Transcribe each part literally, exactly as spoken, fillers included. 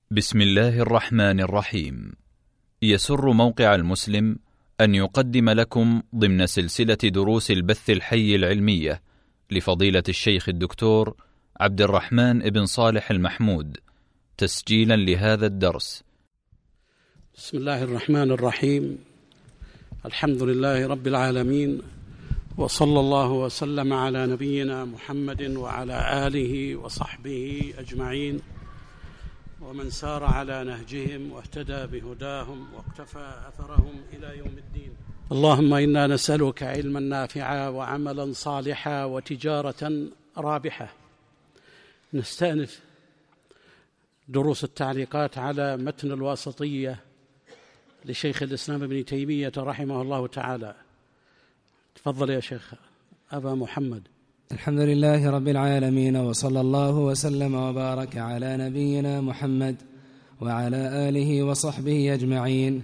بسم الله الرحمن الرحيم. يسر موقع المسلم أن يقدم لكم ضمن سلسلة دروس البث الحي العلمية لفضيلة الشيخ الدكتور عبد الرحمن بن صالح المحمود تسجيلا لهذا الدرس. بسم الله الرحمن الرحيم. الحمد لله رب العالمين، وصلى الله وسلم على نبينا محمد وعلى آله وصحبه أجمعين، ومن سار على نهجهم واهتدى بهداهم واقتفى أثرهم إلى يوم الدين. اللهم إنا نسألك علما نافعا وعملا صالحا وتجارة رابحة. نستأنف دروس التعليقات على متن الواسطية لشيخ الإسلام ابن تيمية رحمه الله تعالى. تفضل يا شيخ أبا محمد. الحمد لله رب العالمين، وصلى الله وسلم وبارك على نبينا محمد وعلى آله وصحبه أجمعين.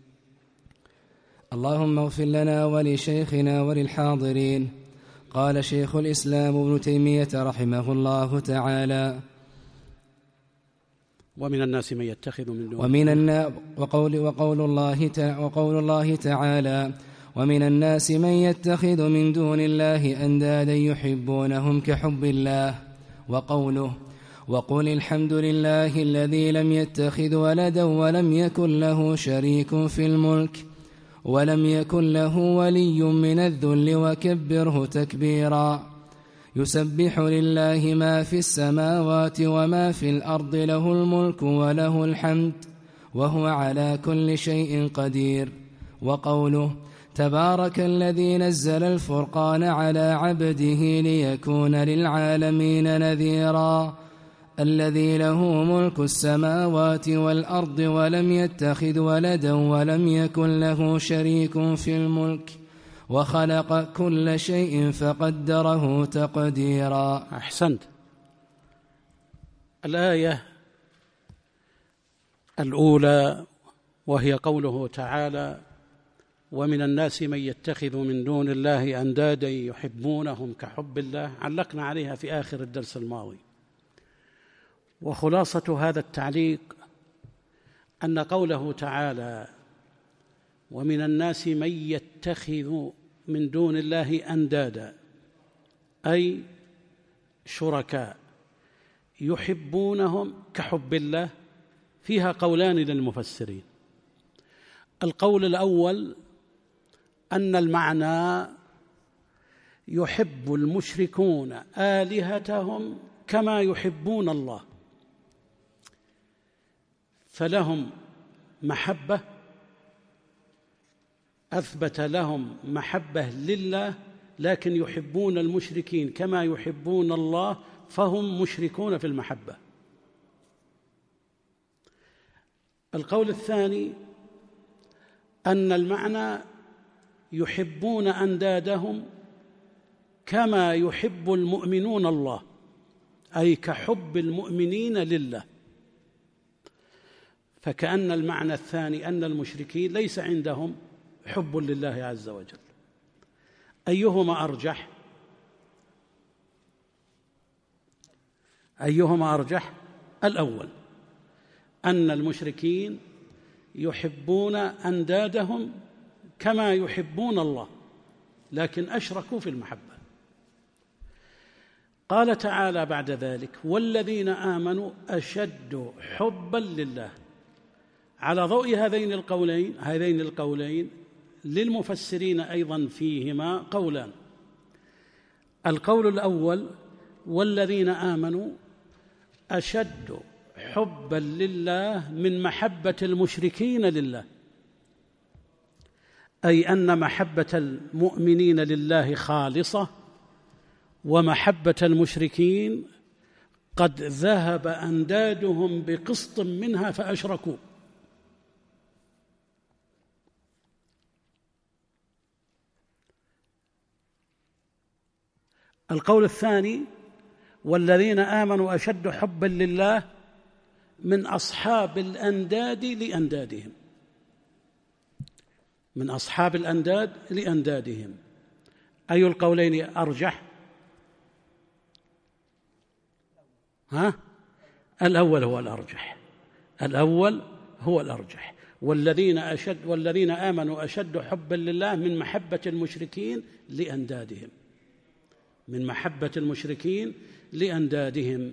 اللهم اغفر لنا ولشيخنا وللحاضرين. قال شيخ الإسلام ابن تيمية رحمه الله تعالى: ومن الناس من يتخذ من دون ومن النا وقول, وقول, الله وقول الله تعالى: ومن الناس من يتخذ من دون الله أندادا يحبونهم كحب الله. وقوله: وقل الحمد لله الذي لم يتخذ ولدا ولم يكن له شريك في الملك ولم يكن له ولي من الذل وكبره تكبيرا. يسبح لله ما في السماوات وما في الأرض، له الملك وله الحمد وهو على كل شيء قدير. وقوله: تبارك الذي نزل الفرقان على عبده ليكون للعالمين نذيرا. الذي له ملك السماوات والأرض ولم يتخذ ولدا ولم يكن له شريك في الملك وخلق كل شيء فقدره تقديرا. أحسنت. الآية الأولى وهي قوله تعالى: ومن الناس من يتخذ من دون الله أندادا يحبونهم كحب الله، علقنا عليها في آخر الدرس الماضي. وخلاصة هذا التعليق أن قوله تعالى: ومن الناس من يتخذ من دون الله أندادا، أي شركاء يحبونهم كحب الله، فيها قولان للمفسرين. القول الأول أن المعنى: يحب المشركون آلهتهم كما يحبون الله، فلهم محبة، أثبت لهم محبة لله، لكن يحبون المشركين كما يحبون الله، فهم مشركون في المحبة. القول الثاني أن المعنى: يحبون أندادهم كما يحب المؤمنون الله، أي كحب المؤمنين لله. فكأن المعنى الثاني أن المشركين ليس عندهم حب لله عز وجل. أيهما أرجح؟ أيهما أرجح؟ الأول، أن المشركين يحبون أندادهم كما يحبون الله، لكن أشركوا في المحبة. قال تعالى بعد ذلك: والذين آمنوا أشد حبا لله. على ضوء هذين القولين هذين القولين للمفسرين أيضا فيهما قولان. القول الأول: والذين آمنوا أشد حبا لله من محبة المشركين لله، أي أن محبة المؤمنين لله خالصة، ومحبة المشركين قد ذهب أندادهم بقسط منها فأشركوا. القول الثاني: والذين آمنوا أشد حبا لله من أصحاب الأنداد لأندادهم، من أصحاب الأنداد لأندادهم. أي القولين أرجح؟ ها؟ الأول هو الأرجح، الأول هو الأرجح. والذين أشد والذين آمنوا أشد حبا لله من محبة المشركين لأندادهم، من محبة المشركين لأندادهم.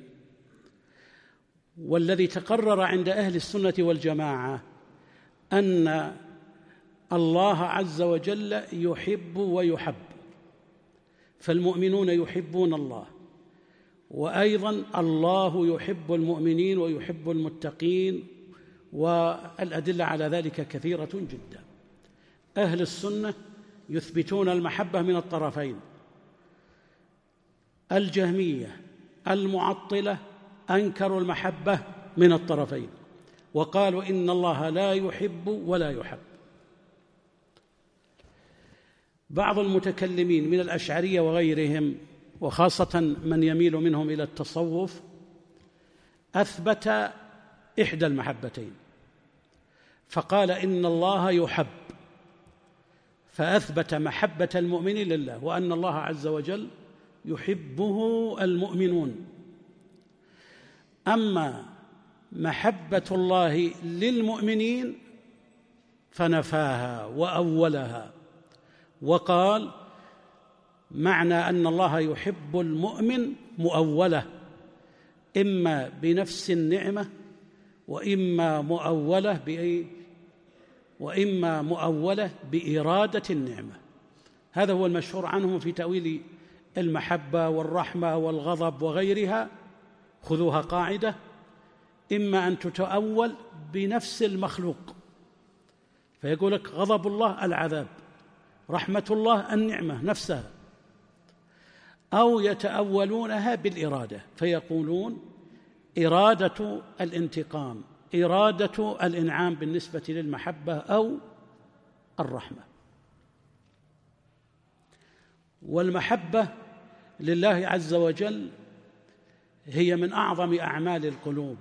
والذي تقرر عند أهل السنة والجماعة أن الله عز وجل يحب ويحب، فالمؤمنون يحبون الله، وأيضا الله يحب المؤمنين ويحب المتقين، والأدلة على ذلك كثيرة جدا. أهل السنة يثبتون المحبة من الطرفين، الجهمية المعطلة أنكروا المحبة من الطرفين وقالوا إن الله لا يحب ولا يحب. بعض المتكلمين من الأشعرية وغيرهم، وخاصة من يميل منهم إلى التصوف، أثبت إحدى المحبتين فقال إن الله يحب، فأثبت محبة المؤمن لله، وأن الله عز وجل يحبه المؤمنون. أما محبة الله للمؤمنين فنفاها وأولها، وقال معنى أن الله يحب المؤمن مؤولة، إما بنفس النعمة وإما مؤولة بأي وإما مؤولة بإرادة النعمة. هذا هو المشهور عنهم في تأويل المحبة والرحمة والغضب وغيرها. خذوها قاعدة: إما أن تتأول بنفس المخلوق، فيقول لك غضب الله العذاب، رحمة الله النعمة نفسها، أو يتأولونها بالإرادة فيقولون إرادة الانتقام، إرادة الإنعام بالنسبة للمحبة أو الرحمة. والمحبة لله عز وجل هي من أعظم أعمال القلوب،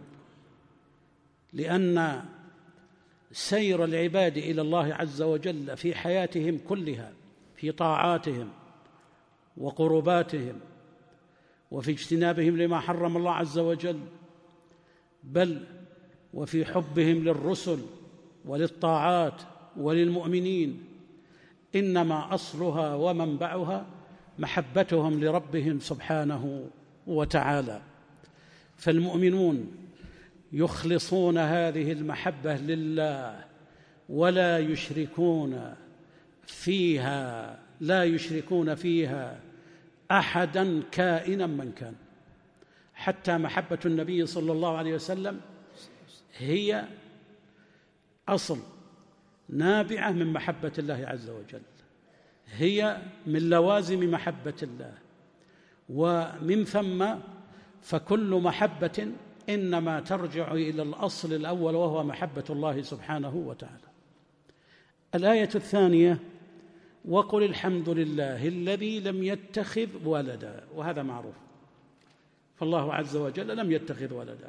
لأن سير العباد إلى الله عز وجل في حياتهم كلها، في طاعاتهم وقرباتهم وفي اجتنابهم لما حرم الله عز وجل، بل وفي حبهم للرسل وللطاعات وللمؤمنين، إنما أصلها ومنبعها محبتهم لربهم سبحانه وتعالى. فالمؤمنون يخلصون هذه المحبة لله ولا يشركون فيها لا يشركون فيها أحدا كائنا من كان. حتى محبة النبي صلى الله عليه وسلم هي أصل نابعة من محبة الله عز وجل، هي من لوازم محبة الله، ومن ثم فكل محبة إنما ترجع إلى الأصل الأول وهو محبة الله سبحانه وتعالى. الآية الثانية: وقل الحمد لله الذي لم يتخذ ولدا. وهذا معروف، فالله عز وجل لم يتخذ ولدا،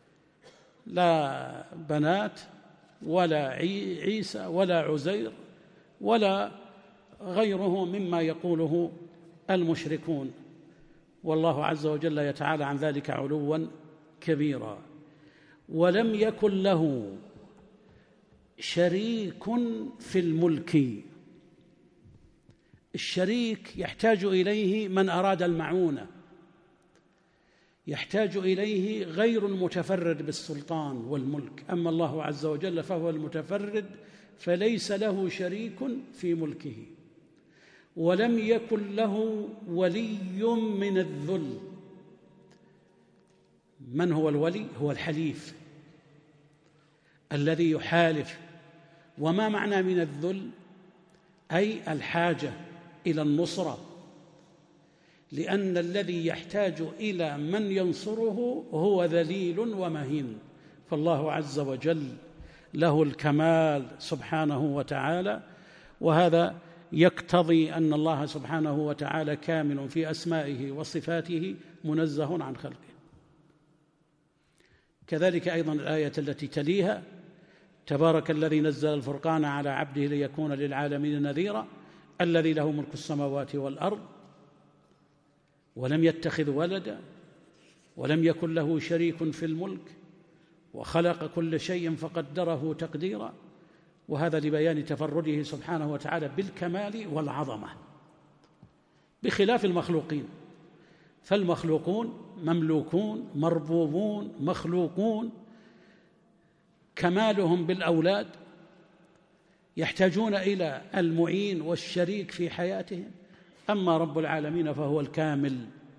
لا بنات ولا عيسى ولا عزير ولا غيره مما يقوله المشركون، والله عز وجل يتعالى عن ذلك علوا كبيرا. ولم يكن له شريك في الملك. الشريك يحتاج إليه من أراد المعونة، يحتاج إليه غير المتفرد بالسلطان والملك. أما الله عز وجل فهو المتفرد، فليس له شريك في ملكه. ولم يكن له ولي من الذل. من هو الولي؟ هو الحليف الذي يحالف. وما معنى من الذل؟ أي الحاجة إلى النصرة، لأن الذي يحتاج إلى من ينصره هو ذليل ومهين، فالله عز وجل له الكمال سبحانه وتعالى، وهذا يقتضي أن الله سبحانه وتعالى كامل في أسمائه وصفاته منزه عن خلقه. كذلك أيضا الآية التي تليها: تبارك الذي نزل الفرقان على عبده ليكون للعالمين نذيرا الذي له ملك السماوات والأرض ولم يتخذ ولدا ولم يكن له شريك في الملك وخلق كل شيء فقدره تقديرا، وهذا لبيان تفرده سبحانه وتعالى بالكمال والعظمة بخلاف المخلوقين. فالمخلوقون مملوكون مربوبون مخلوقون، كمالهم بالأولاد، يحتاجون إلى المعين والشريك في حياتهم. أما رب العالمين فهو الكامل.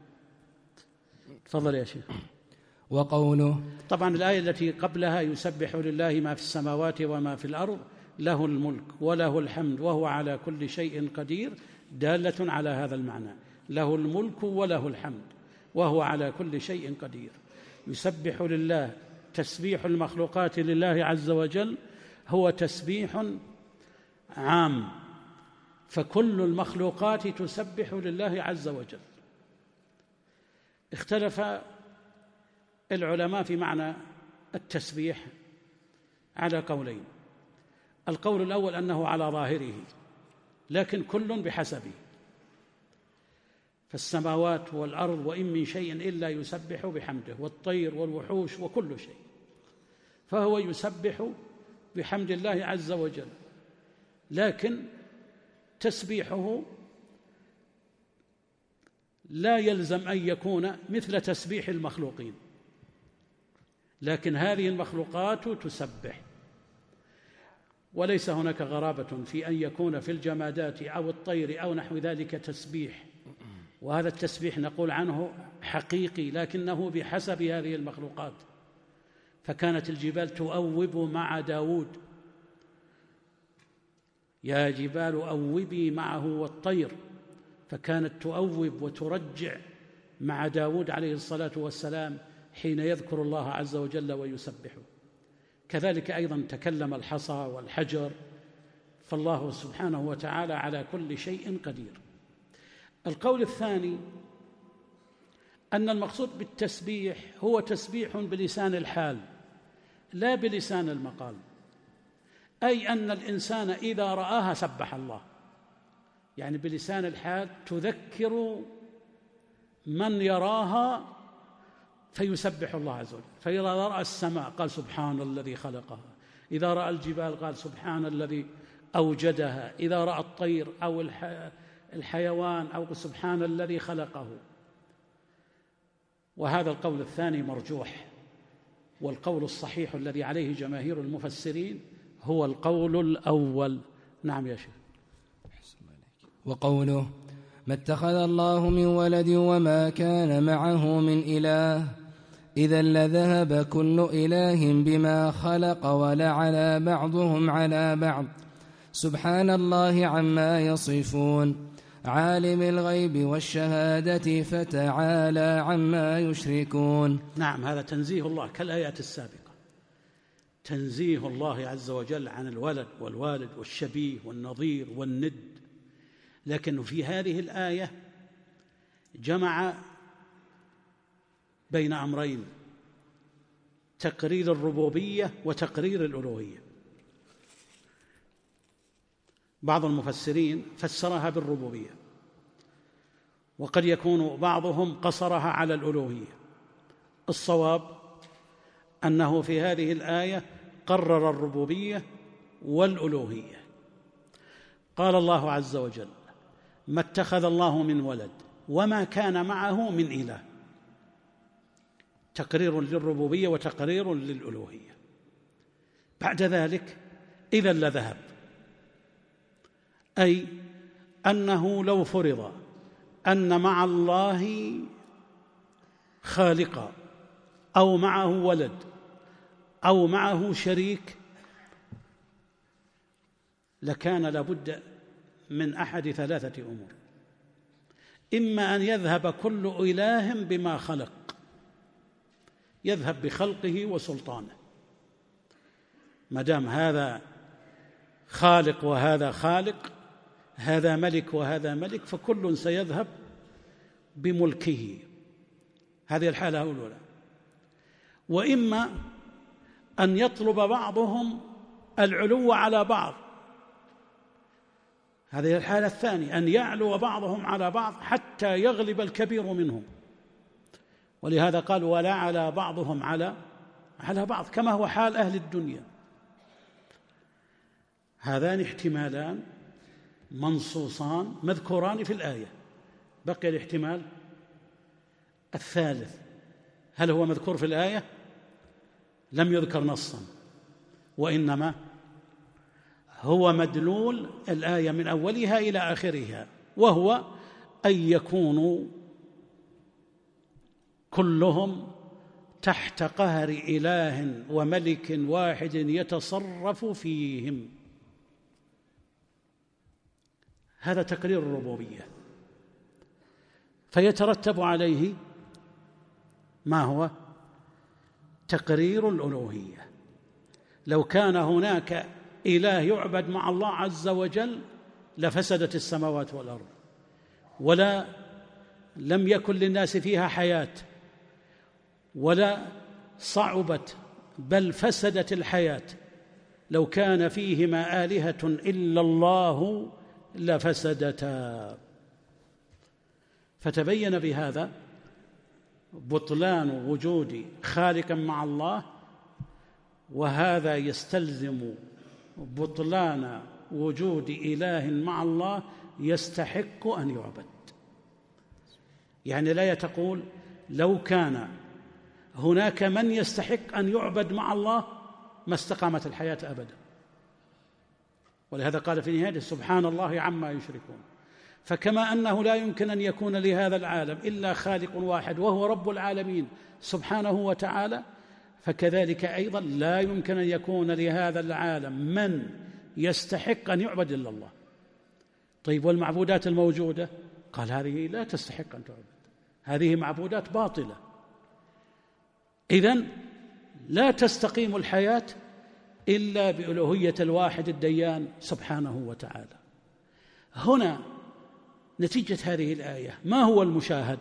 تفضل يا شيخ. وقوله طبعا الآية التي قبلها يسبح لله ما في السماوات وما في الأرض له الملك وله الحمد وهو على كل شيء قدير، دالة على هذا المعنى، له الملك وله الحمد وهو على كل شيء قدير. يسبح لله، تسبيح المخلوقات لله عز وجل هو تسبيح عام، فكل المخلوقات تسبح لله عز وجل. اختلف العلماء في معنى التسبيح على قولين. القول الأول أنه على ظاهره، لكن كل بحسبه، فالسماوات والأرض وإن من شيء إلا يسبح بحمده، والطير والوحوش وكل شيء، فهو يسبح بحمد الله عز وجل، لكن تسبيحه لا يلزم أن يكون مثل تسبيح المخلوقين، لكن هذه المخلوقات تسبح، وليس هناك غرابة في أن يكون في الجمادات أو الطير أو نحو ذلك تسبيح، وهذا التسبيح نقول عنه حقيقي لكنه بحسب هذه المخلوقات. فكانت الجبال تؤوب مع داود، يا جبال أوبي معه والطير، فكانت تؤوب وترجع مع داود عليه الصلاة والسلام حين يذكر الله عز وجل ويسبحه. كذلك أيضا تكلم الحصى والحجر، فالله سبحانه وتعالى على كل شيء قدير. القول الثاني أن المقصود بالتسبيح هو تسبيح بلسان الحال لا بلسان المقال، أي أن الإنسان إذا رآها سبح الله، يعني بلسان الحال تذكر من يراها فيسبح الله عز وجل. فإذا رأى السماء قال سبحان الذي خلقها، إذا رأى الجبال قال سبحان الذي أوجدها، إذا رأى الطير أو الحيوان أو سبحان الذي خلقه. وهذا القول الثاني مرجوح، والقول الصحيح الذي عليه جماهير المفسرين هو القول الأول. نعم يا شيخ. وقوله ما اتخذ الله من ولد وما كان معه من إله إذا لذهب كل إله بما خلق ولعلى بعضهم على بعض سبحان الله عما يصفون عالم الغيب والشهادة فتعالى عما يشركون. نعم، هذا تنزيه الله كالآيات السابقة، تنزيه الله عز وجل عن الولد والوالد والشبيه والنظير والند. لكن في هذه الآية جمع بين أمرين، تقرير الربوبية وتقرير الألوهية. بعض المفسرين فسرها بالربوبية، وقد يكون بعضهم قصرها على الألوهية. الصواب أنه في هذه الآية قرر الربوبية والألوهية. قال الله عز وجل ما اتخذ الله من ولد وما كان معه من إله، تقرير للربوبية وتقرير للألوهية. بعد ذلك إذا لذهب، أي أنه لو فرض أن مع الله خالقا أو معه ولد أو معه شريك لكان لابد من أحد ثلاثة أمور: إما أن يذهب كل إله بما خلق، يذهب بخلقه وسلطانه، ما دام هذا خالق وهذا خالق، هذا ملك وهذا ملك، فكل سيذهب بملكه، هذه الحالة الأولى. وإما أن يطلب بعضهم العلو على بعض، هذه الحالة الثانية، أن يعلو بعضهم على بعض حتى يغلب الكبير منهم. ولهذا قال ولا على بعضهم على على بعض كما هو حال أهل الدنيا. هذان احتمالان منصوصان مذكوران في الآية. بقي الاحتمال الثالث، هل هو مذكور في الآية؟ لم يذكر نصا، وإنما هو مدلول الآية من أولها إلى آخرها، وهو أن يكونوا كلهم تحت قهر إله وملك واحد يتصرف فيهم. هذا تقرير الربوبية، فيترتب عليه ما هو تقرير الألوهية. لو كان هناك إله يعبد مع الله عز وجل لفسدت السماوات والأرض، ولا لم يكن للناس فيها حياة، ولا صعبت بل فسدت الحياة. لو كان فيهما آلهة إلا الله لفسدتا. فتبين بهذا بطلان وجود خالق مع الله، وهذا يستلزم بطلان وجود إله مع الله يستحق أن يعبد. يعني لا تقول لو كان هناك من يستحق أن يعبد مع الله ما استقامت الحياة أبدا. ولهذا قال في نهاية سبحان الله عما يشركون. فكما أنه لا يمكن أن يكون لهذا العالم إلا خالق واحد وهو رب العالمين سبحانه وتعالى، فكذلك أيضا لا يمكن أن يكون لهذا العالم من يستحق أن يعبد إلا الله. طيب والمعبودات الموجودة؟ قال هذه لا تستحق أن تعبد، هذه معبودات باطلة. إذن لا تستقيم الحياة إلا بألوهية الواحد الديان سبحانه وتعالى. هنا نتيجة هذه الآية ما هو المشاهد؟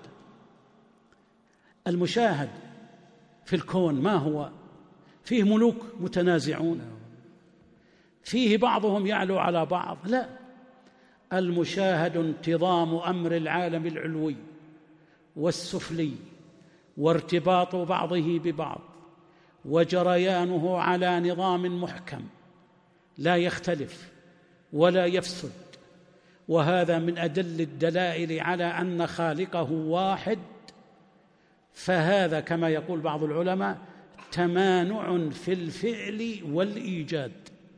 المشاهد في الكون ما هو؟ فيه ملوك متنازعون، فيه بعضهم يعلو على بعض؟ لا، المشاهد انتظام أمر العالم العلوي والسفلي، وارتباط بعضه ببعض، وجريانه على نظام محكم لا يختلف ولا يفسد. وهذا من أدل الدلائل على أن خالقه واحد. فهذا كما يقول بعض العلماء تمانع في الفعل والإيجاد.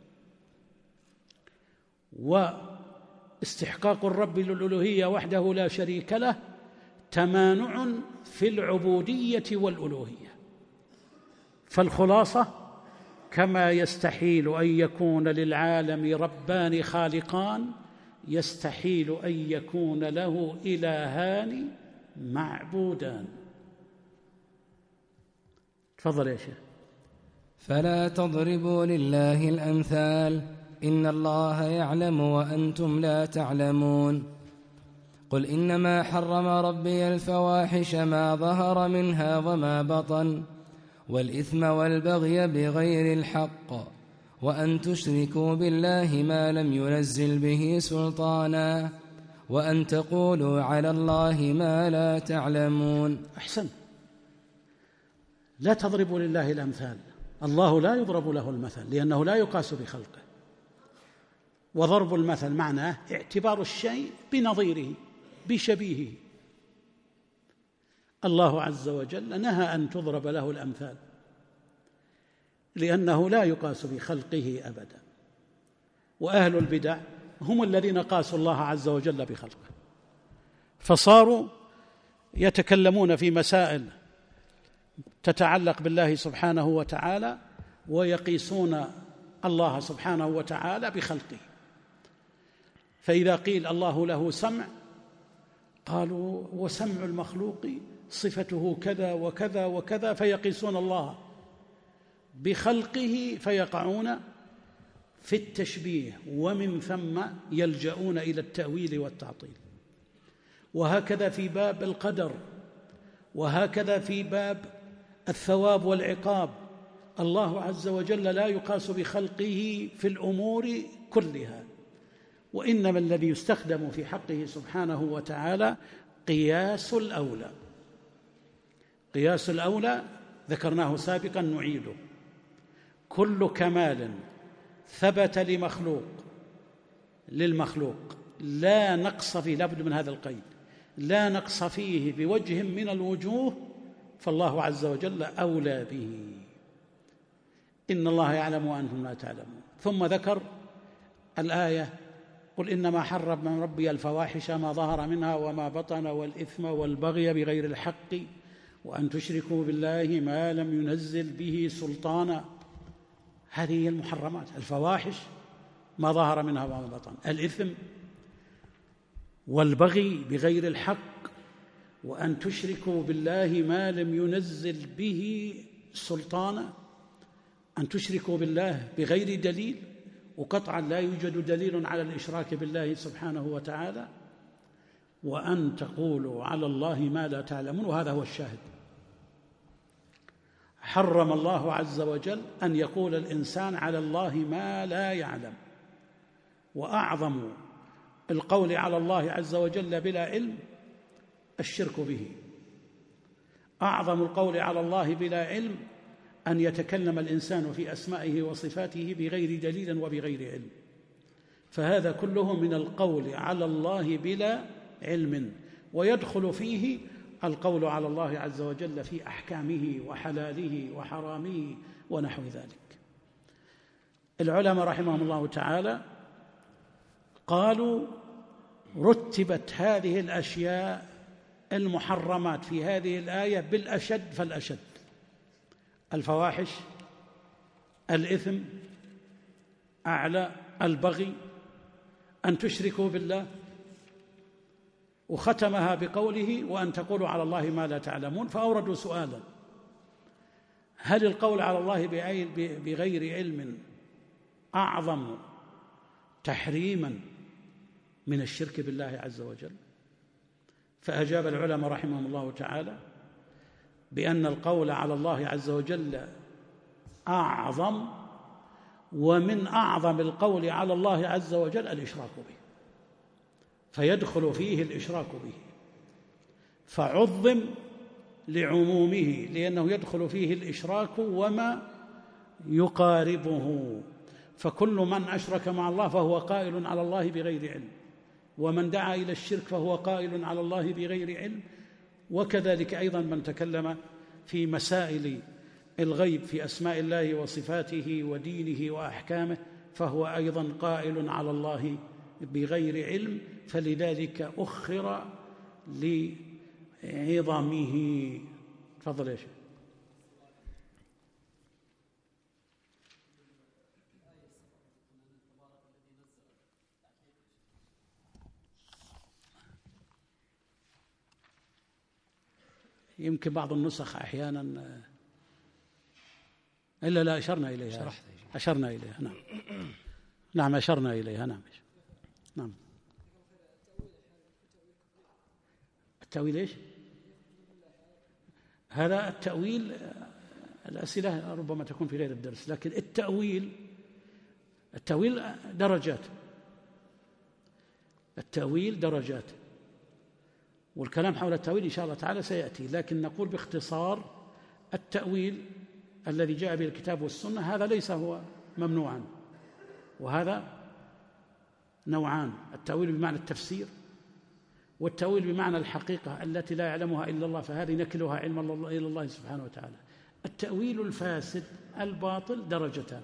واستحقاق الرب للألوهية وحده لا شريك له تمانع في العبودية والألوهية. فالخلاصة كما يستحيل أن يكون للعالم ربان خالقان، يستحيل أن يكون له إلهان معبودان. تفضل يا شيخ. فلا تضربوا لله الأمثال إن الله يعلم وأنتم لا تعلمون. قل إنما حرم ربي الفواحش ما ظهر منها وما بطن والإثم والبغي بغير الحق وأن تشركوا بالله ما لم ينزل به سلطانا وأن تقولوا على الله ما لا تعلمون. أحسن. لا تضربوا لله الأمثال، الله لا يضرب له المثل لأنه لا يقاس بخلقه. وضرب المثل معناه اعتبار الشيء بنظيره بشبيهه. الله عز وجل نهى أن تضرب له الأمثال لأنه لا يقاس بخلقه أبدا. وأهل البدع هم الذين قاسوا الله عز وجل بخلقه، فصاروا يتكلمون في مسائل تتعلق بالله سبحانه وتعالى ويقيسون الله سبحانه وتعالى بخلقه. فإذا قيل الله له سمع قالوا وسمع المخلوق صفته كذا وكذا وكذا، فيقيسون الله بخلقه فيقعون في التشبيه، ومن ثم يلجؤون إلى التأويل والتعطيل. وهكذا في باب القدر، وهكذا في باب الثواب والعقاب. الله عز وجل لا يقاس بخلقه في الأمور كلها، وإنما الذي يستخدم في حقه سبحانه وتعالى قياس الأولى. قياس الأولى ذكرناه سابقا نعيده. كل كمال ثبت لمخلوق للمخلوق لا نقص فيه، لابد من هذا القيد، لا نقص فيه بوجه من الوجوه، فالله عز وجل أولى به. إن الله يعلم وأنتم لا تعلمون. ثم ذكر الآية: قل إنما حرم من ربي الفواحش ما ظهر منها وما بطن والإثم والبغي بغير الحق وأن تشركوا بالله ما لم ينزل به سلطانا. هذه هي المحرمات: الفواحش ما ظهر منها وما بطن، الإثم والبغي بغير الحق، وأن تشركوا بالله ما لم ينزل به سلطانا. أن تشركوا بالله بغير دليل، وقطعا لا يوجد دليل على الإشراك بالله سبحانه وتعالى، وأن تقولوا على الله ما لا تعلمون، وهذا هو الشاهد. حرم الله عز وجل أن يقول الإنسان على الله ما لا يعلم، وأعظم القول على الله عز وجل بلا علم الشرك به. أعظم القول على الله بلا علم أن يتكلم الإنسان في أسمائه وصفاته بغير دليل وبغير علم، فهذا كله من القول على الله بلا علم، ويدخل فيه القول على الله عز وجل في أحكامه وحلاله وحرامه ونحو ذلك. العلماء رحمهم الله تعالى قالوا: رتبت هذه الأشياء المحرمات في هذه الآية بالأشد فالأشد: الفواحش، الإثم أعلى، البغي، أن تشركوا بالله، وختمها بقوله: وأن تقولوا على الله ما لا تعلمون. فأوردوا سؤالا: هل القول على الله بغير علم أعظم تحريما من الشرك بالله عز وجل؟ فأجاب العلماء رحمهم الله تعالى بأن القول على الله عز وجل أعظم، ومن أعظم القول على الله عز وجل الإشراك به، فيدخل فيه الإشراك به، فعظم لعمومه لأنه يدخل فيه الإشراك وما يقاربه. فكل من أشرك مع الله فهو قائل على الله بغير علم، ومن دعا إلى الشرك فهو قائل على الله بغير علم، وكذلك أيضا من تكلم في مسائل الغيب في أسماء الله وصفاته ودينه وأحكامه فهو أيضا قائل على الله بغير علم، فلذلك أخر لعظمه. تفضل يا شيخ. يمكن بعض النسخ أحيانا إلا لا أشرنا إليها أشرنا إليها نعم نعم أشرنا إليها نعم نعم التأويل إيش؟ هذا التأويل الأسئلة ربما تكون في غير الدرس، لكن التأويل التأويل درجات التأويل درجات والكلام حول التأويل إن شاء الله تعالى سيأتي، لكن نقول باختصار: التأويل الذي جاء به الكتاب والسنة هذا ليس هو ممنوعا، وهذا نوعان: التأويل بمعنى التفسير، والتأويل بمعنى الحقيقة التي لا يعلمها إلا الله، فهذه نكلها علم الله إلى الله سبحانه وتعالى. التأويل الفاسد الباطل درجتان: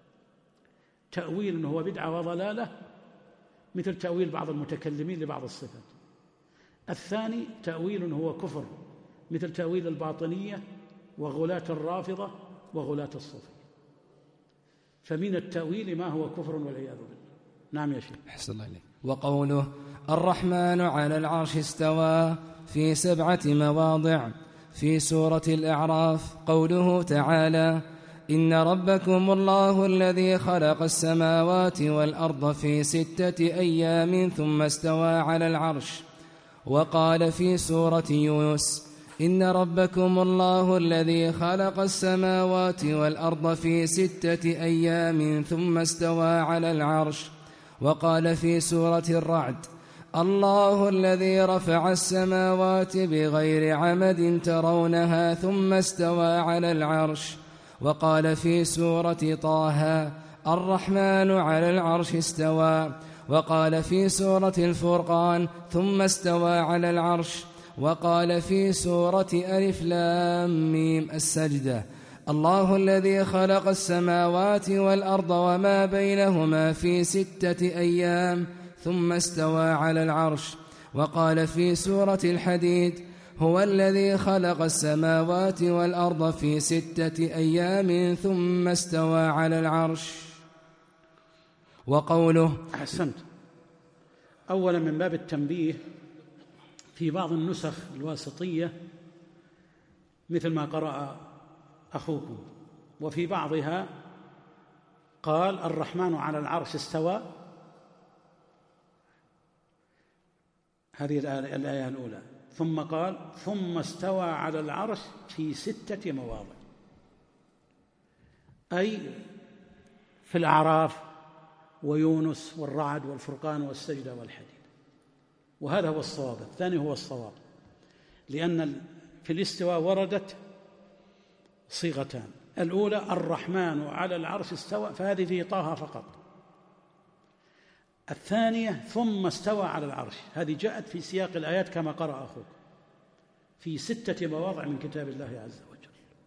تأويل هو بدعة وضلالة مثل تأويل بعض المتكلمين لبعض الصفات. الثاني تأويل هو كفر مثل تأويل الباطنية وغلاة الرافضة وغلاة الصوفية. فمن التأويل ما هو كفر والعياذ بالله. نعم يا شيخ. أحسن الله إليك. وقوله: الرحمن على العرش استوى في سبعة مواضع في سورة الأعراف. قوله تعالى: إن ربكم الله الذي خلق السماوات والأرض في ستة أيام ثم استوى على العرش. وقال في سورة يونس: إن ربكم الله الذي خلق السماوات والأرض في ستة أيام ثم استوى على العرش. وقال في سورة الرعد: الله الذي رفع السماوات بغير عمد ترونها ثم استوى على العرش. وقال في سورة طه الرحمن على العرش استوى. وقال في سورة الفرقان ثم استوى على العرش. وقال في سورة ألف لام ميم السجدة الله الذي خلق السماوات والأرض وما بينهما في ستة أيام ثم استوى على العرش. وقال في سورة الحديد هو الذي خلق السماوات والأرض في ستة أيام ثم استوى على العرش. وقوله أحسنت. أولا من باب التنبيه، في بعض النسخ الواسطية مثل ما قرأ أخوكم، وفي بعضها قال الرحمن على العرش استوى، هذه الآية الأولى، ثم قال ثم استوى على العرش في ستة مواضع، أي في الأعراف ويونس والرعد والفرقان والسجدة والحديد. وهذا هو الصواب. الثاني هو الصواب، لأن في الاستواء وردت صيغتان، الأولى الرحمن على العرش استوى، فهذه في طه فقط. الثانية ثم استوى على العرش، هذه جاءت في سياق الآيات كما قرأ أخوك في ستة مواضع من كتاب الله عز وجل.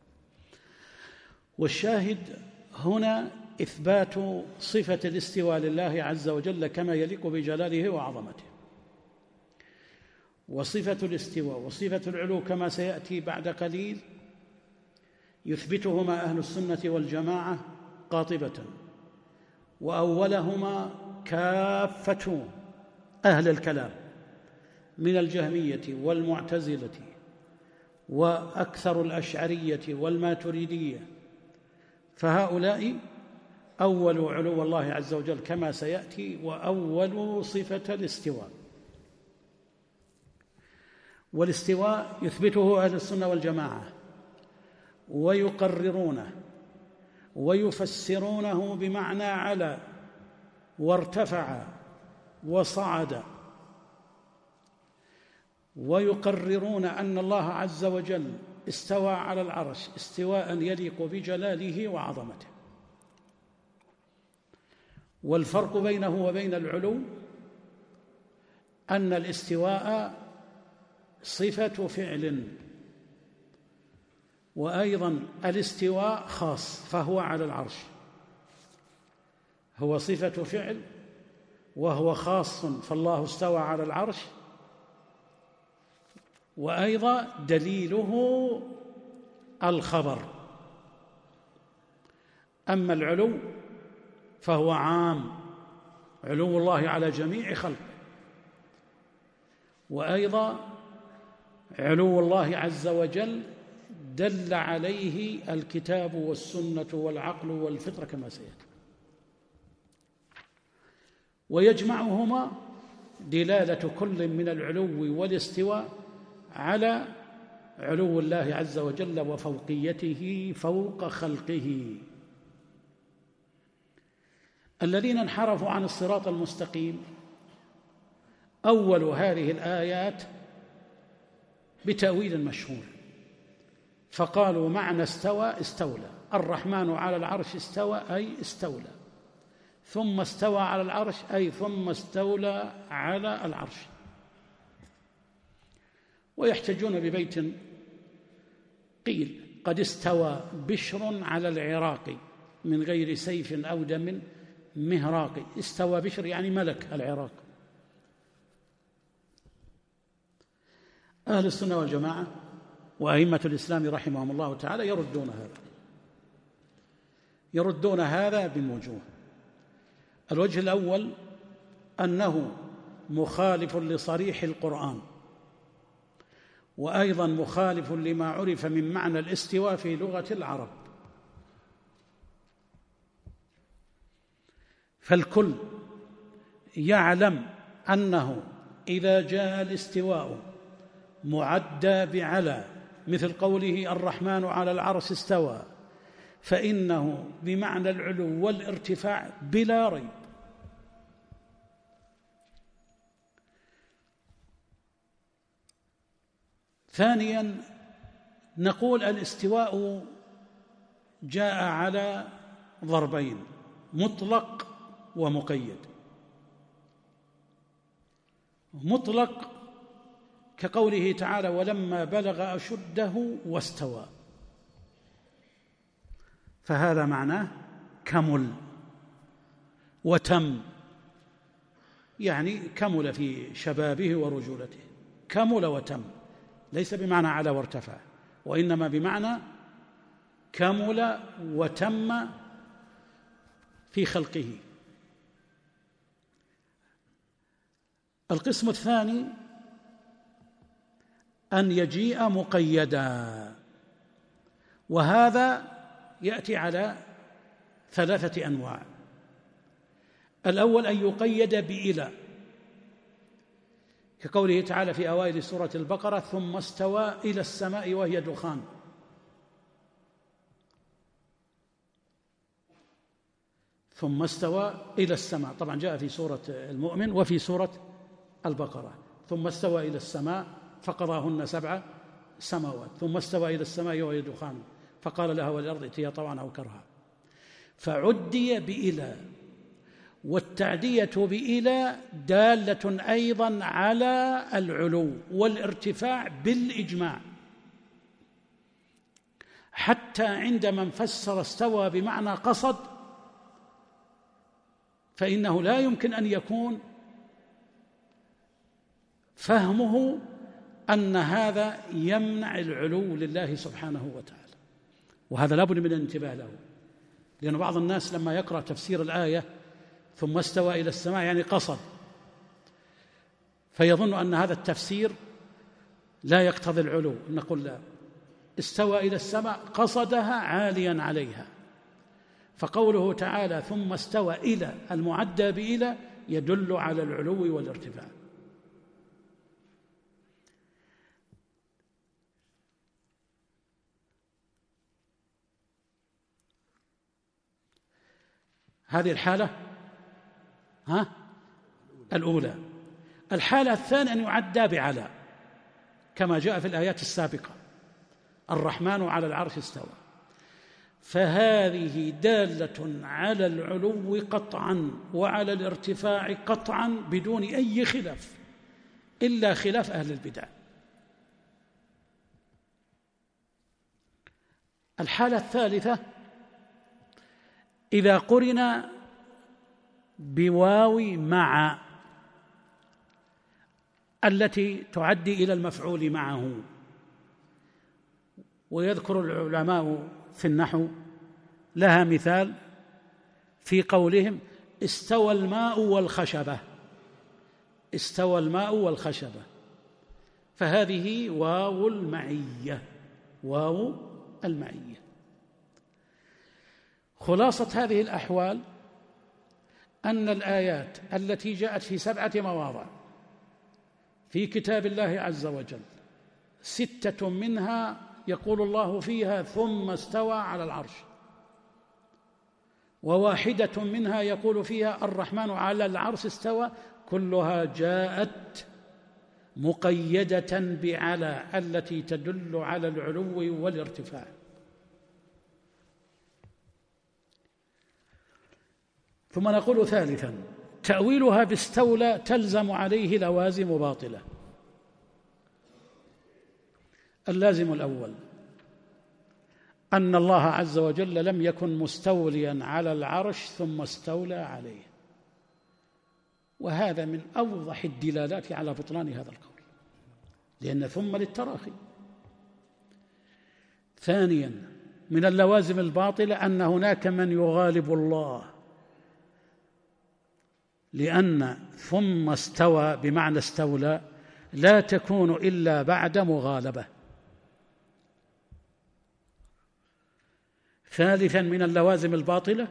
والشاهد هنا إثبات صفة الاستواء لله عز وجل كما يليق بجلاله وعظمته. وصفة الاستواء وصفة العلو كما سيأتي بعد قليل يثبتهما أهل السنة والجماعة قاطبة، وأولهما كافة أهل الكلام من الجهمية والمعتزلة وأكثر الأشعرية والماتريدية، فهؤلاء أول علو الله عز وجل كما سيأتي، وأول صفة الاستواء. والاستواء يثبته أهل السنة والجماعة ويقررونه ويفسرونه بمعنى على وارتفع وصعد، ويقررون أن الله عز وجل استوى على العرش استواء يليق بجلاله وعظمته. والفرق بينه وبين العلو أن الاستواء صفة فعل، وأيضا الاستواء خاص، فهو على العرش، هو صفة فعل وهو خاص، فالله استوى على العرش، وأيضا دليله الخبر. أما العلو فهو عام، علو الله على جميع خلقه، وأيضا علو الله عز وجل دل عليه الكتاب والسنة والعقل والفطرة كما سيأتي، ويجمعهما دلالة كل من العلو والاستواء على علو الله عز وجل وفوقيته فوق خلقه. الذين انحرفوا عن الصراط المستقيم أول هذه الآيات بتأويل مشهور، فقالوا معنى استوى استولى، الرحمن على العرش استوى أي استولى، ثم استوى على العرش أي ثم استولى على العرش. ويحتجون ببيت قيل قد استوى بشر على العراق من غير سيف أو دم مهراق. استوى بشر يعني ملك العراق. أهل السنة والجماعة وأئمة الإسلام رحمهم الله تعالى يردون هذا يردون هذا من وجوه. الوجه الأول أنه مخالف لصريح القرآن، وأيضا مخالف لما عرف من معنى الاستواء في لغة العرب. فالكل يعلم أنه إذا جاء الاستواء معدى بعلى مثل قوله الرحمن على العرش استوى، فإنه بمعنى العلو والارتفاع بلا ريب. ثانيا نقول الاستواء جاء على ضربين: مطلق ومقيد. مطلق كقوله تعالى: ولما بلغ أشده واستوى، فهذا معناه كمل وتم، يعني كمل في شبابه ورجولته، كمل وتم، ليس بمعنى على وارتفع، وإنما بمعنى كمل وتم في خلقه. القسم الثاني أن يجيء مقيدا، وهذا يأتي على ثلاثة أنواع. الأول أن يقيد بإلى، كقوله تعالى في أوائل سورة البقرة: ثم استوى إلى السماء وهي دخان. ثم استوى إلى السماء، طبعا جاء في سورة المؤمن وفي سورة البقرة. ثم استوى إلى السماء فقضاهن سبع سماوات، ثم استوى إلى السماء وهي دخان فقال لها والأرض ائتيا طوعا أو كرها. فعدي بإلى، والتعدية بإلى دالة أيضا على العلو والارتفاع بالإجماع، حتى عند من فسر استوى بمعنى قصد فإنه لا يمكن أن يكون فهمه أن هذا يمنع العلو لله سبحانه وتعالى، وهذا لابد من الانتباه له، لأن بعض الناس لما يقرأ تفسير الآية ثم استوى إلى السماء يعني قصد، فيظن أن هذا التفسير لا يقتضي العلو. نقول لا، استوى إلى السماء قصدها عاليا عليها، فقوله تعالى ثم استوى إلى المعدى بإلى يدل على العلو والارتفاع. هذه الحالة ها الأولى. الحالة الثانية أن يعدى بعلى، كما جاء في الآيات السابقة: الرحمن على العرش استوى، فهذه دالة على العلو قطعا وعلى الارتفاع قطعا بدون أي خلاف، إلا خلاف أهل البدع. الحالة الثالثة إذا قرن بواو مع التي تعدي إلى المفعول معه، ويذكر العلماء في النحو لها مثال في قولهم: استوى الماء والخشبة، استوى الماء والخشبة، فهذه واو المعية، واو المعية. خلاصة هذه الأحوال أن الآيات التي جاءت في سبعة مواضع في كتاب الله عز وجل، ستة منها يقول الله فيها ثم استوى على العرش، وواحدة منها يقول فيها الرحمن على العرش استوى، كلها جاءت مقيدة بعلى التي تدل على العلو والارتفاع. ثم نقول ثالثا: تأويلها باستولى تلزم عليه لوازم باطلة. اللازم الأول أن الله عز وجل لم يكن مستوليا على العرش ثم استولى عليه، وهذا من أوضح الدلالات على بطلان هذا القول، لأن ثم للتراخي. ثانيا من اللوازم الباطلة أن هناك من يغالب الله، لأن ثم استوى بمعنى استولى لا تكون إلا بعد مغالبة. ثالثا من اللوازم الباطلة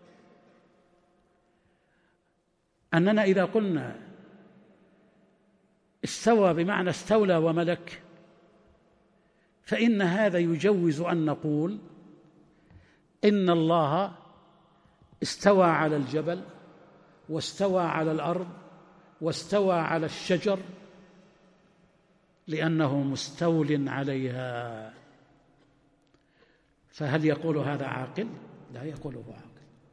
أننا إذا قلنا استوى بمعنى استولى وملك، فإن هذا يجوز أن نقول إن الله استوى على الجبل، واستوى على الأرض، واستوى على الشجر، لأنه مستول عليها. فهل يقول هذا عاقل؟ لا يقوله عاقل،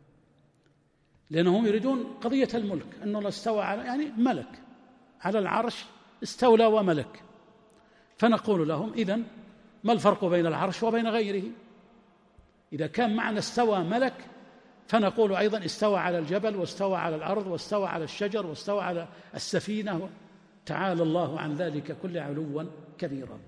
لأنهم يريدون قضية الملك، أنه الله استوى على يعني ملك على العرش، استولى وملك. فنقول لهم إذن ما الفرق بين العرش وبين غيره؟ إذا كان معنى استوى ملك فنقول أيضا استوى على الجبل واستوى على الأرض واستوى على الشجر واستوى على السفينة. تعالى الله عن ذلك كل علوا كبيرا.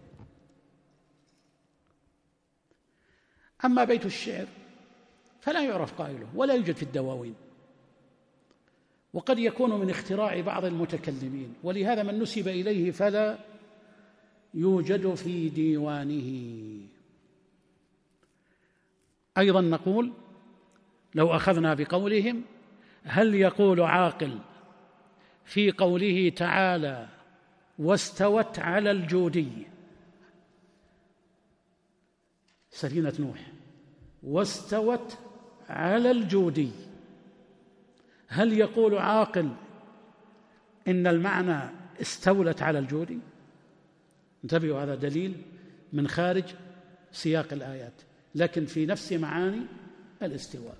أما بيت الشعر فلا يعرف قائله ولا يوجد في الدواوين، وقد يكون من اختراع بعض المتكلمين، ولهذا من نسب إليه فلا يوجد في ديوانه. أيضا نقول لو أخذنا بقولهم هل يقول عاقل في قوله تعالى واستوت على الجودي، سفينة نوح واستوت على الجودي، هل يقول عاقل إن المعنى استولت على الجودي؟ انتبهوا، هذا دليل من خارج سياق الآيات لكن في نفس معاني الاستواء.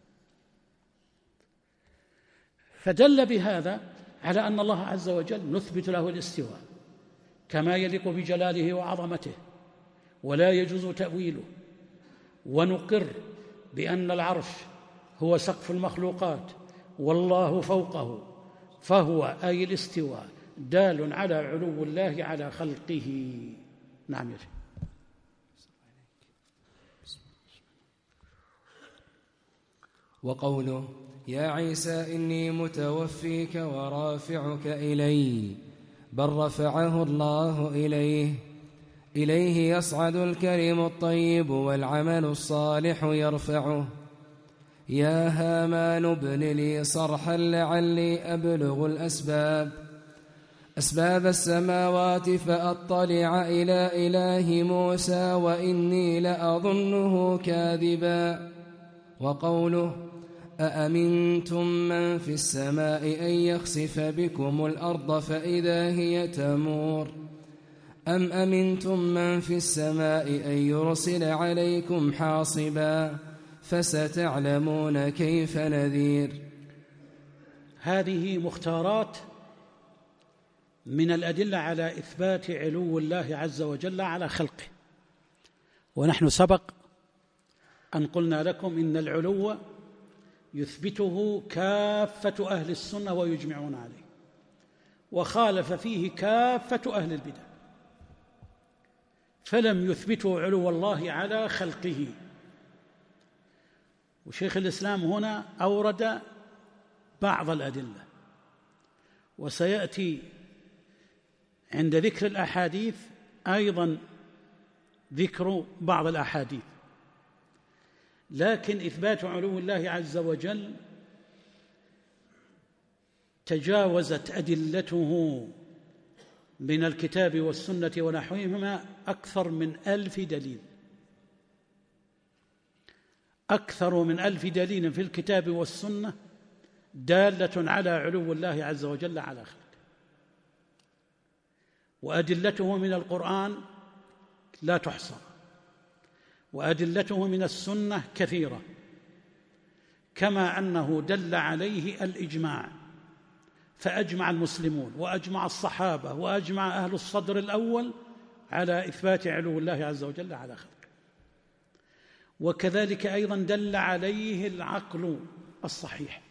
فدل بهذا على أن الله عز وجل نثبت له الاستواء كما يليق بجلاله وعظمته ولا يجوز تأويله، ونقر بأن العرش هو سقف المخلوقات والله فوقه، فهو أي الاستواء دال على علو الله على خلقه. نعم يا شيخ. وقوله يا عيسى إني متوفيك ورافعك إلي، بل رفعه الله إليه، إليه يصعد الكلم الطيب والعمل الصالح يرفعه. يا هامان ابن لي صرحا لعلي أبلغ الأسباب أسباب السماوات فأطلع إلى إله موسى وإني لأظنه كاذبا. وقوله أأمنتم من في السماء أن يخسف بكم الأرض فإذا هي تمور أم أمنتم من في السماء أن يرسل عليكم حاصبا فستعلمون كيف نذير. هذه مختارات من الأدلة على إثبات علو الله عز وجل على خلقه، ونحن سبق أن قلنا لكم إن العلو يثبته كافة أهل السنة ويجمعون عليه، وخالف فيه كافة أهل البدع، فلم يثبتوا علو الله على خلقه. وشيخ الإسلام هنا أورد بعض الأدلة، وسيأتي عند ذكر الأحاديث أيضا ذكر بعض الأحاديث. لكن إثبات علو الله عز وجل تجاوزت أدلته من الكتاب والسنة ونحوهما أكثر من ألف دليل، أكثر من ألف دليل في الكتاب والسنة دالة على علو الله عز وجل على خلقه. وأدلته من القرآن لا تحصى، وأدلته من السنة كثيرة، كما أنه دل عليه الإجماع، فأجمع المسلمون وأجمع الصحابة وأجمع أهل الصدر الأول على إثبات علو الله عز وجل على خلقه. وكذلك أيضا دل عليه العقل الصحيح،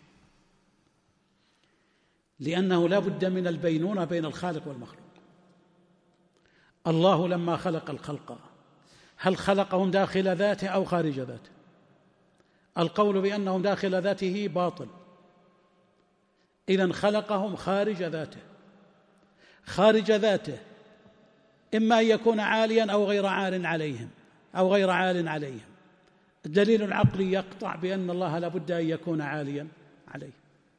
لأنه لا بد من البينونة بين الخالق والمخلوق. الله لما خلق الخلق هل خلقهم داخل ذاته أو خارج ذاته؟ القول بأنهم داخل ذاته باطل، إذن خلقهم خارج ذاته. خارج ذاته إما أن يكون عاليا أو غير عال عليهم أو غير عال عليهم. الدليل العقلي يقطع بأن الله لا بد أن يكون عاليا عليه.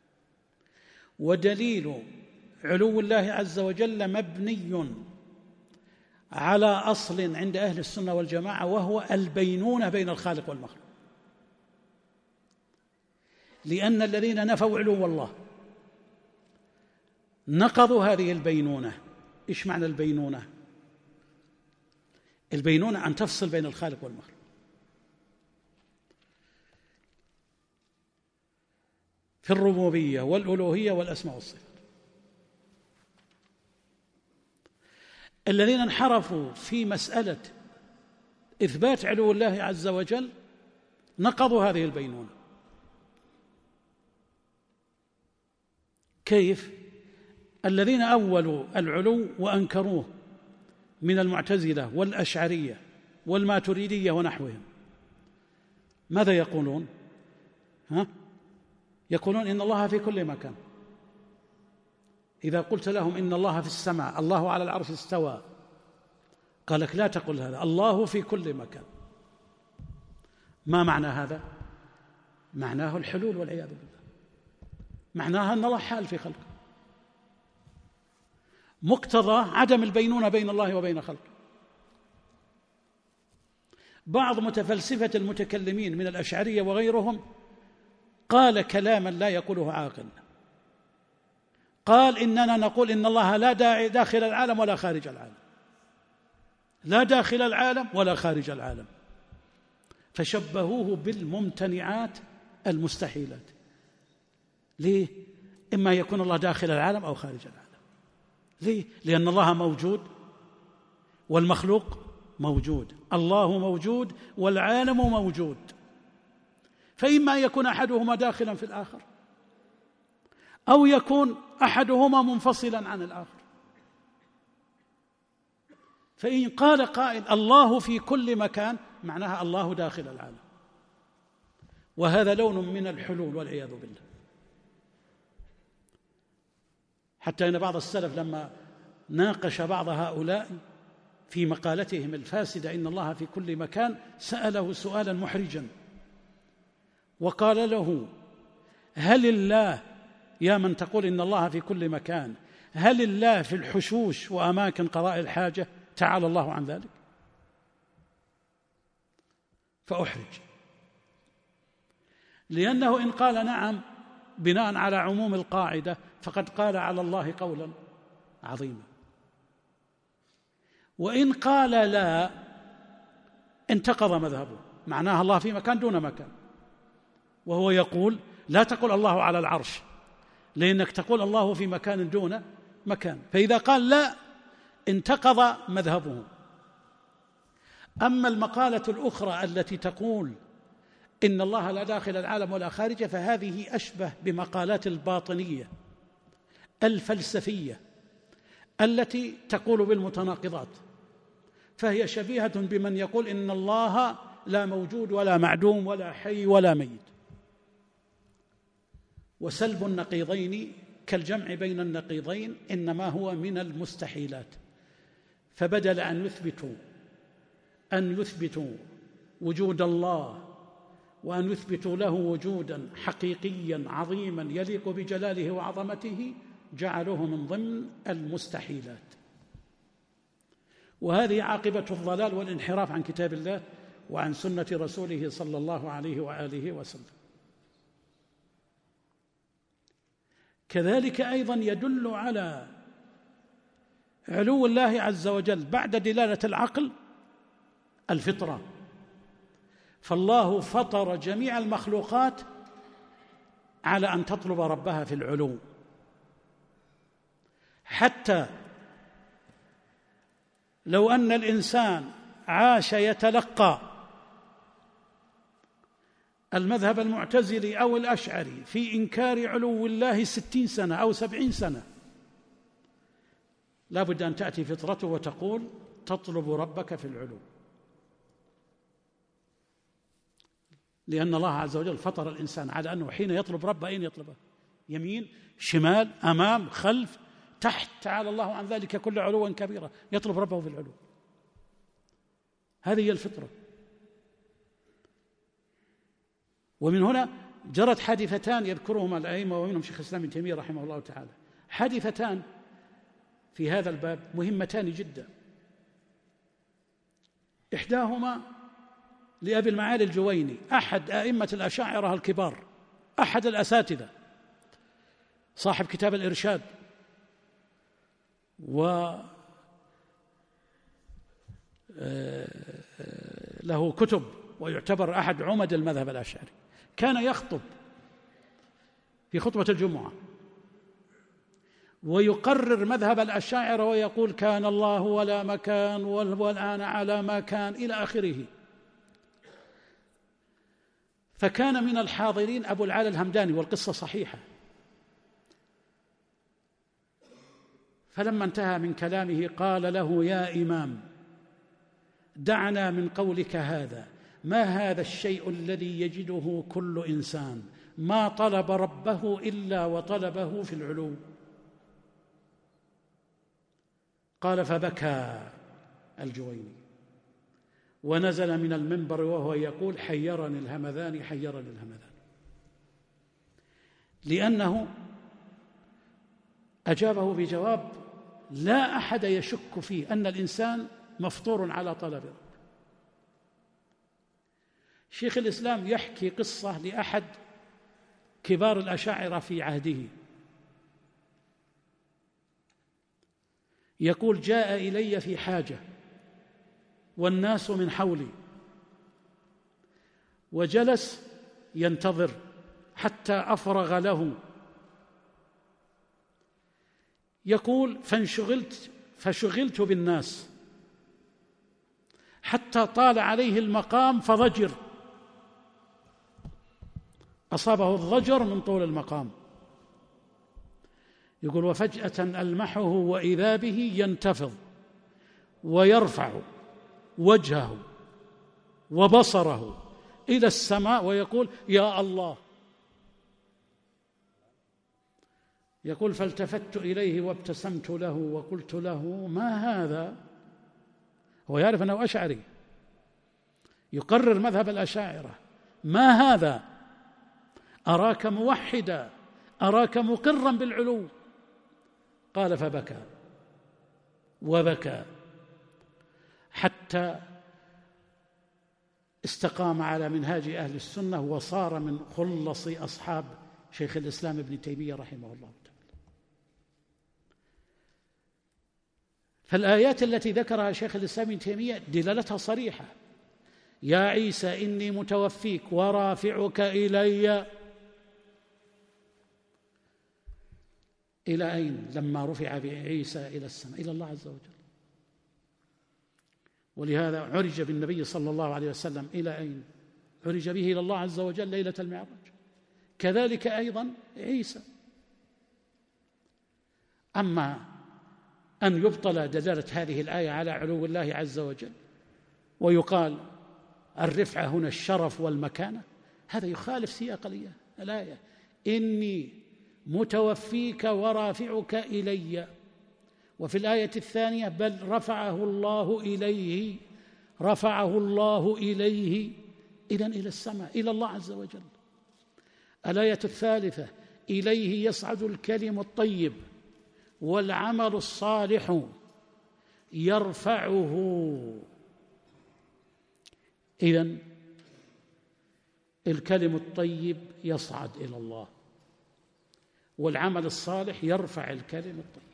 ودليل علو الله عز وجل مبني على أصل عند أهل السنة والجماعة، وهو البينونة بين الخالق والمخلوق. لأن الذين نفوا علو الله نقضوا هذه البينونة. إيش معنى البينونة؟ البينونة أن تفصل بين الخالق والمخلوق. في الربوبية والألوهية والأسماء والصفات. الذين انحرفوا في مسألة إثبات علو الله عز وجل نقضوا هذه البينونة. كيف؟ الذين أولوا العلو وأنكروه من المعتزلة والأشعرية والماتريدية ونحوهم، ماذا يقولون؟ ها؟ يقولون إن الله في كل مكان. إذا قلت لهم إن الله في السماء، الله على العرش استوى، قال لك لا تقل هذا، الله في كل مكان. ما معنى هذا؟ معناه الحلول والعياذ بالله، معناها أن الله حال في خلقه، مقتضى عدم البينونة بين الله وبين خلقه. بعض متفلسفة المتكلمين من الأشعرية وغيرهم قال كلاما لا يقوله عاقل، قال إننا نقول إن الله لا داخل العالم ولا خارج العالم، لا داخل العالم ولا خارج العالم، فشبهوه بالممتنعات المستحيلات. ليه؟ إما يكون الله داخل العالم أو خارج العالم. ليه؟ لأن الله موجود والمخلوق موجود، الله موجود والعالم موجود، فإما يكون أحدهما داخلا في الآخر أو يكون أحدهما منفصلا عن الآخر. فإن قال قائل الله في كل مكان، معناها الله داخل العالم، وهذا لون من الحلول والعياذ بالله. حتى إن بعض السلف لما ناقش بعض هؤلاء في مقالتهم الفاسدة إن الله في كل مكان، سأله سؤالا محرجا وقال له: هل الله يا من تقول إن الله في كل مكان، هل الله في الحشوش وأماكن قضاء الحاجة؟ تعالى الله عن ذلك. فأحرج، لأنه إن قال نعم بناء على عموم القاعدة فقد قال على الله قولا عظيما، وإن قال لا انتقض مذهبه، معناها الله في مكان دون مكان، وهو يقول لا تقل الله على العرش، لأنك تقول الله في مكان دون مكان، فإذا قال لا انتقض مذهبه. أما المقالة الأخرى التي تقول إن الله لا داخل العالم ولا خارجه، فهذه أشبه بمقالات الباطنية الفلسفية التي تقول بالمتناقضات، فهي شبيهة بمن يقول إن الله لا موجود ولا معدوم ولا حي ولا ميت. وسلب النقيضين كالجمع بين النقيضين إنما هو من المستحيلات، فبدل أن يثبتوا أن يثبتوا وجود الله وأن يثبتوا له وجودا حقيقيا عظيما يليق بجلاله وعظمته، جعلوه من ضمن المستحيلات. وهذه عاقبة الضلال والانحراف عن كتاب الله وعن سنة رسوله صلى الله عليه وآله وسلم. كذلك أيضا يدل على علو الله عز وجل بعد دلالة العقل الفطرة، فالله فطر جميع المخلوقات على أن تطلب ربها في العلو، حتى لو أن الإنسان عاش يتلقى المذهب المعتزلي أو الأشعري في إنكار علو الله ستين سنة أو سبعين سنة، لا بد أن تأتي فطرته وتقول تطلب ربك في العلو، لأن الله عز وجل فطر الإنسان على أنه حين يطلب ربه أين يطلبه؟ يمين، شمال، أمام، خلف، تحت، تعالى الله عن ذلك كل علوا كبيرا، يطلب ربه في العلو. هذه هي الفطرة. ومن هنا جرت حادثتان يذكرهما الأئمة ومنهم شيخ الإسلام ابن تيمية رحمه الله تعالى، حادثتان في هذا الباب مهمتان جدا. إحداهما لأبي المعالي الجويني، أحد أئمة الأشاعرة الكبار، أحد الأساتذة، صاحب كتاب الإرشاد، له كتب ويعتبر أحد عمد المذهب الأشعري، كان يخطب في خطبة الجمعة ويقرر مذهب الأشاعرة ويقول كان الله ولا مكان والآن على ما كان إلى آخره. فكان من الحاضرين أبو العالى الهمداني، والقصة صحيحة، فلما انتهى من كلامه قال له يا إمام دعنا من قولك هذا، ما هذا الشيء الذي يجده كل إنسان ما طلب ربه إلا وطلبه في العلو؟ قال فبكى الجويني ونزل من المنبر وهو يقول حيرني الهمذان حيرني الهمذان، لأنه أجابه بجواب لا أحد يشك فيه أن الإنسان مفطور على طلب ربه. شيخ الإسلام يحكي قصة لأحد كبار الأشاعرة في عهده، يقول جاء إلي في حاجة والناس من حولي، وجلس ينتظر حتى أفرغ له، يقول فانشغلت فشغلت بالناس حتى طال عليه المقام فضجر، أصابه الضجر من طول المقام. يقول وفجأة ألمحه وإذا به ينتفض ويرفع وجهه وبصره إلى السماء ويقول يا الله. يقول فالتفت إليه وابتسمت له وقلت له ما هذا؟ هو يعرف أنه أشعري، يقرر مذهب الأشاعرة، ما هذا؟ أراك موحدا، أراك مقرا بالعلو. قال فبكى وبكى حتى استقام على منهاج أهل السنة وصار من خلص أصحاب شيخ الإسلام ابن تيمية رحمه الله تعالى. فالآيات التي ذكرها شيخ الإسلام ابن تيمية دلالتها صريحة، يا عيسى إني متوفيك ورافعك إلي. إلى أين لما رفع بعيسى إلى السماء؟ إلى الله عز وجل. ولهذا عرج بالنبي صلى الله عليه وسلم إلى أين؟ عرج به إلى الله عز وجل ليلة المعراج. كذلك أيضا عيسى. أما أن يبطل دلالة هذه الآية على علو الله عز وجل ويقال الرفعة هنا الشرف والمكانة، هذا يخالف سياق الآية، إني متوفيك ورافعك إلي. وفي الآية الثانية بل رفعه الله إليه، رفعه الله إليه إذن إلى السماء، إلى الله عز وجل. الآية الثالثة إليه يصعد الكلم الطيب والعمل الصالح يرفعه. إذن الكلم الطيب يصعد إلى الله والعمل الصالح يرفع الكلم الطيب،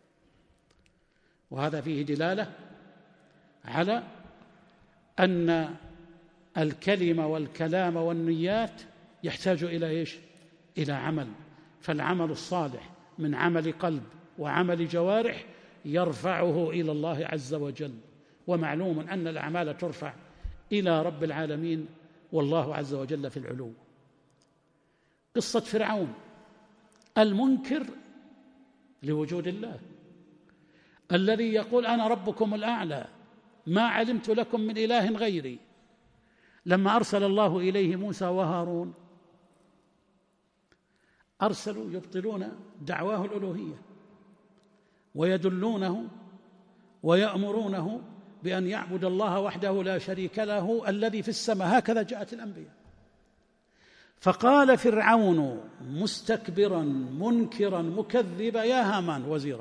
وهذا فيه دلالة على أن الكلمة والكلام والنيات يحتاج إلى إيش؟ إلى عمل. فالعمل الصالح من عمل قلب وعمل جوارح يرفعه إلى الله عز وجل. ومعلوم أن الأعمال ترفع إلى رب العالمين والله عز وجل في العلو. قصة فرعون المنكر لوجود الله، الذي يقول أنا ربكم الأعلى ما علمت لكم من إله غيري، لما أرسل الله إليه موسى وهارون أرسلوا يبطلون دعواه الألوهية ويدلونه ويأمرونه بأن يعبد الله وحده لا شريك له الذي في السماء. هكذا جاءت الأنبياء. فقال فرعون مستكبرا منكرا مكذبا يا هامان وزيرا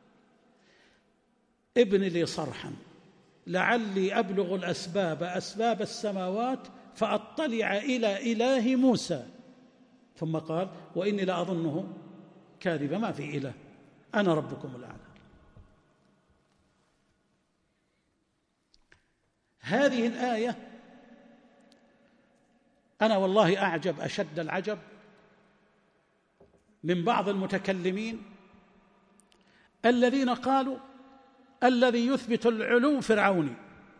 ابن لي صرحا لعلي أبلغ الأسباب أسباب السماوات فأطلع إلى إله موسى. ثم قال وإني لأظنه كاذبا، ما في إله، أنا ربكم الأعلى. هذه الآية أنا والله أعجب أشد العجب من بعض المتكلمين الذين قالوا الذي يثبت العلو فرعوني.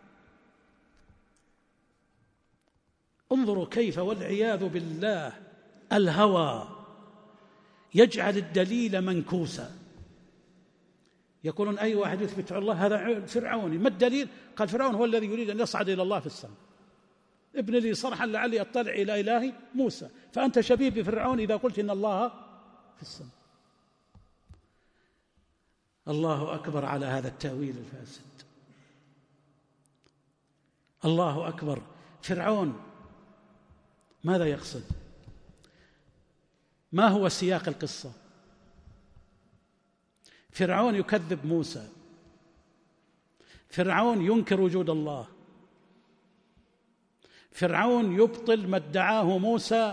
انظروا كيف والعياذ بالله الهوى يجعل الدليل منكوسا. يقولون أي واحد يثبت على الله هذا فرعوني. ما الدليل؟ قال فرعون هو الذي يريد أن يصعد إلى الله في السماء. ابن لي صرحا لعلي أطلع إلى إله موسى. فأنت شبيه بفرعون إذا قلت إن الله في السماء. الله أكبر على هذا التأويل الفاسد. الله أكبر. فرعون ماذا يقصد؟ ما هو سياق القصة؟ فرعون يكذب موسى، فرعون ينكر وجود الله، فرعون يبطل ما ادعاه موسى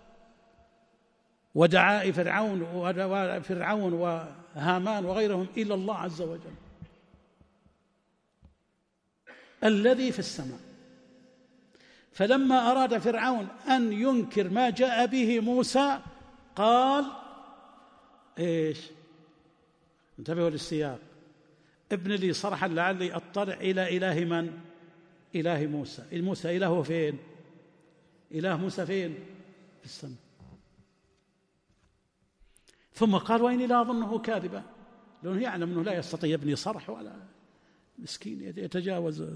ودعاء فرعون وفرعون وهامان وغيرهم إلى الله عز وجل الذي في السماء. فلما أراد فرعون أن ينكر ما جاء به موسى قال إيش؟ انتبهوا للسياق. ابن لي صرحا لعلي أطلع إلى إله من؟ إله موسى. موسى إلهه فين؟ إله موسى فين؟ في السماء. ثم قال وإني لا أظنه كاذبا، لأنه يعلم أنه لا يستطيع يبني صرح ولا مسكين يتجاوز.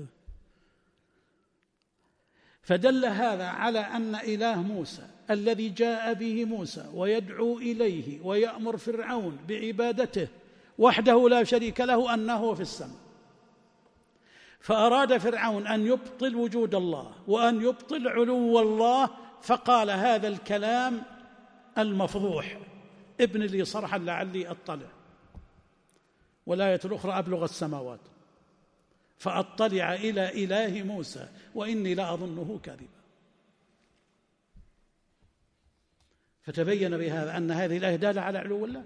فدل هذا على أن إله موسى الذي جاء به موسى ويدعو إليه ويأمر فرعون بعبادته وحده لا شريك له أنه في السماء. فأراد فرعون أن يبطل وجود الله وأن يبطل علو الله، فقال هذا الكلام المفضوح: ابن لي صرحا لعلي أطلع. والآية الأخرى: أبلغ السماوات فأطلع إلى إله موسى وإني لا أظنه كاذبا. فتبين بهذا أن هذه الآية دالة على علو الله،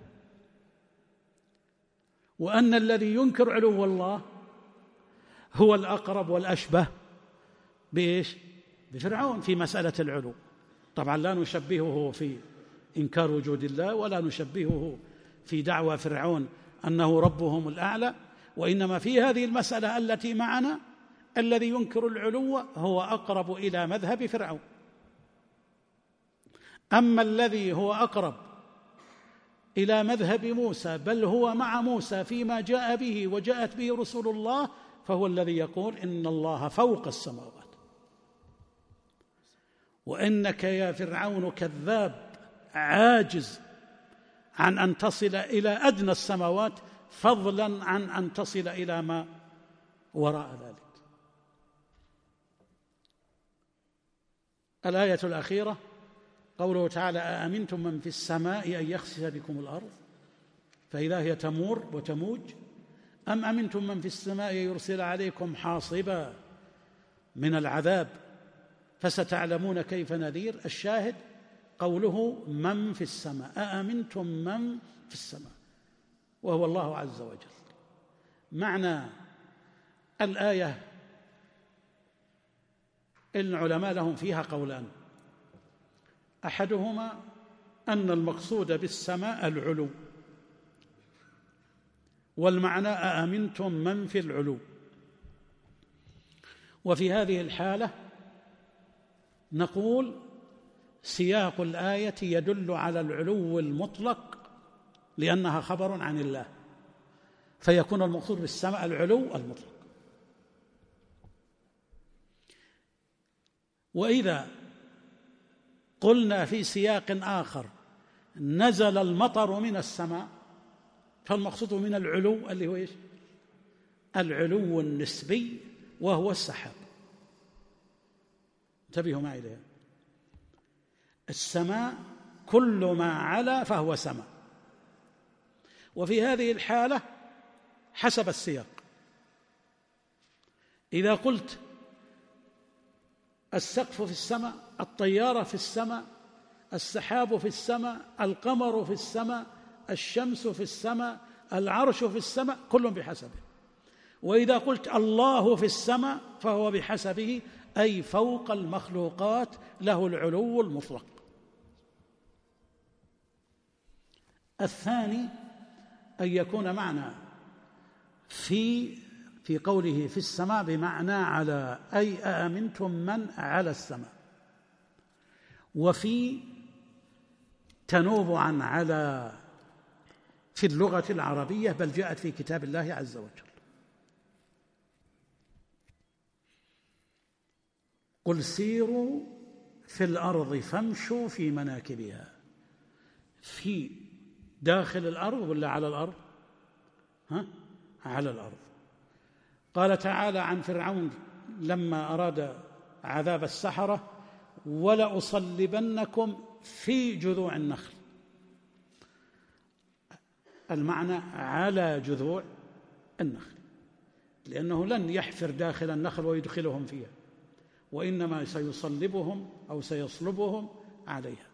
وأن الذي ينكر علو الله هو الأقرب والأشبه بإيش؟ بفرعون في مسألة العلو. طبعا لا نشبهه في إنكار وجود الله، ولا نشبهه في دعوى فرعون أنه ربهم الأعلى، وإنما في هذه المسألة التي معنا الذي ينكر العلو هو أقرب إلى مذهب فرعون. أما الذي هو أقرب إلى مذهب موسى بل هو مع موسى فيما جاء به وجاءت به رسول الله، فهو الذي يقول إن الله فوق السماوات، وإنك يا فرعون كذاب عاجز عن أن تصل إلى أدنى السماوات، فضلا عن أن تصل إلى ما وراء ذلك. الآية الأخيرة قوله تعالى: أأمنتم من في السماء أن يخسف بكم الأرض فإذا هي تمور وتموج أم أمنتم من في السماء يرسل عليكم حاصبا من العذاب فستعلمون كيف نذير. الشاهد قوله من في السماء، أأمنتم من في السماء، وهو الله عز وجل. معنى الآية العلماء لهم فيها قولان: أحدهما أن المقصود بالسماء العلو، والمعنى أأمنتم من في العلو. وفي هذه الحالة نقول سياق الآية يدل على العلو المطلق لأنها خبر عن الله، فيكون المقصود بالسماء العلو المطلق. وإذا قلنا في سياق آخر نزل المطر من السماء، فالمقصود من العلو اللي هو إيش؟ العلو النسبي، وهو السحاب. انتبهوا معي لها. السماء كل ما علا فهو سماء. وفي هذه الحالة حسب السياق، إذا قلت السقف في السماء، الطيارة في السماء، السحاب في السماء، القمر في السماء، الشمس في السماء، العرش في السماء، كل بحسبه. وإذا قلت الله في السماء فهو بحسبه، أي فوق المخلوقات، له العلو المطلق. الثاني أن يكون معنى في في قوله في السماء بمعنى على، أي أأمنتم من على السماء، وفي تنوب عن على في اللغة العربية، بل جاءت في كتاب الله عز وجل. قل سيروا في الأرض فامشوا في مناكبها. في داخل الأرض ولا على الأرض؟ ها؟ على الأرض. قال تعالى عن فرعون لما أراد عذاب السحرة: ولأصلبنكم في جذوع النخل. المعنى على جذوع النخل، لأنه لن يحفر داخل النخل ويدخلهم فيها، وإنما سيصلبهم أو سيصلبهم عليها.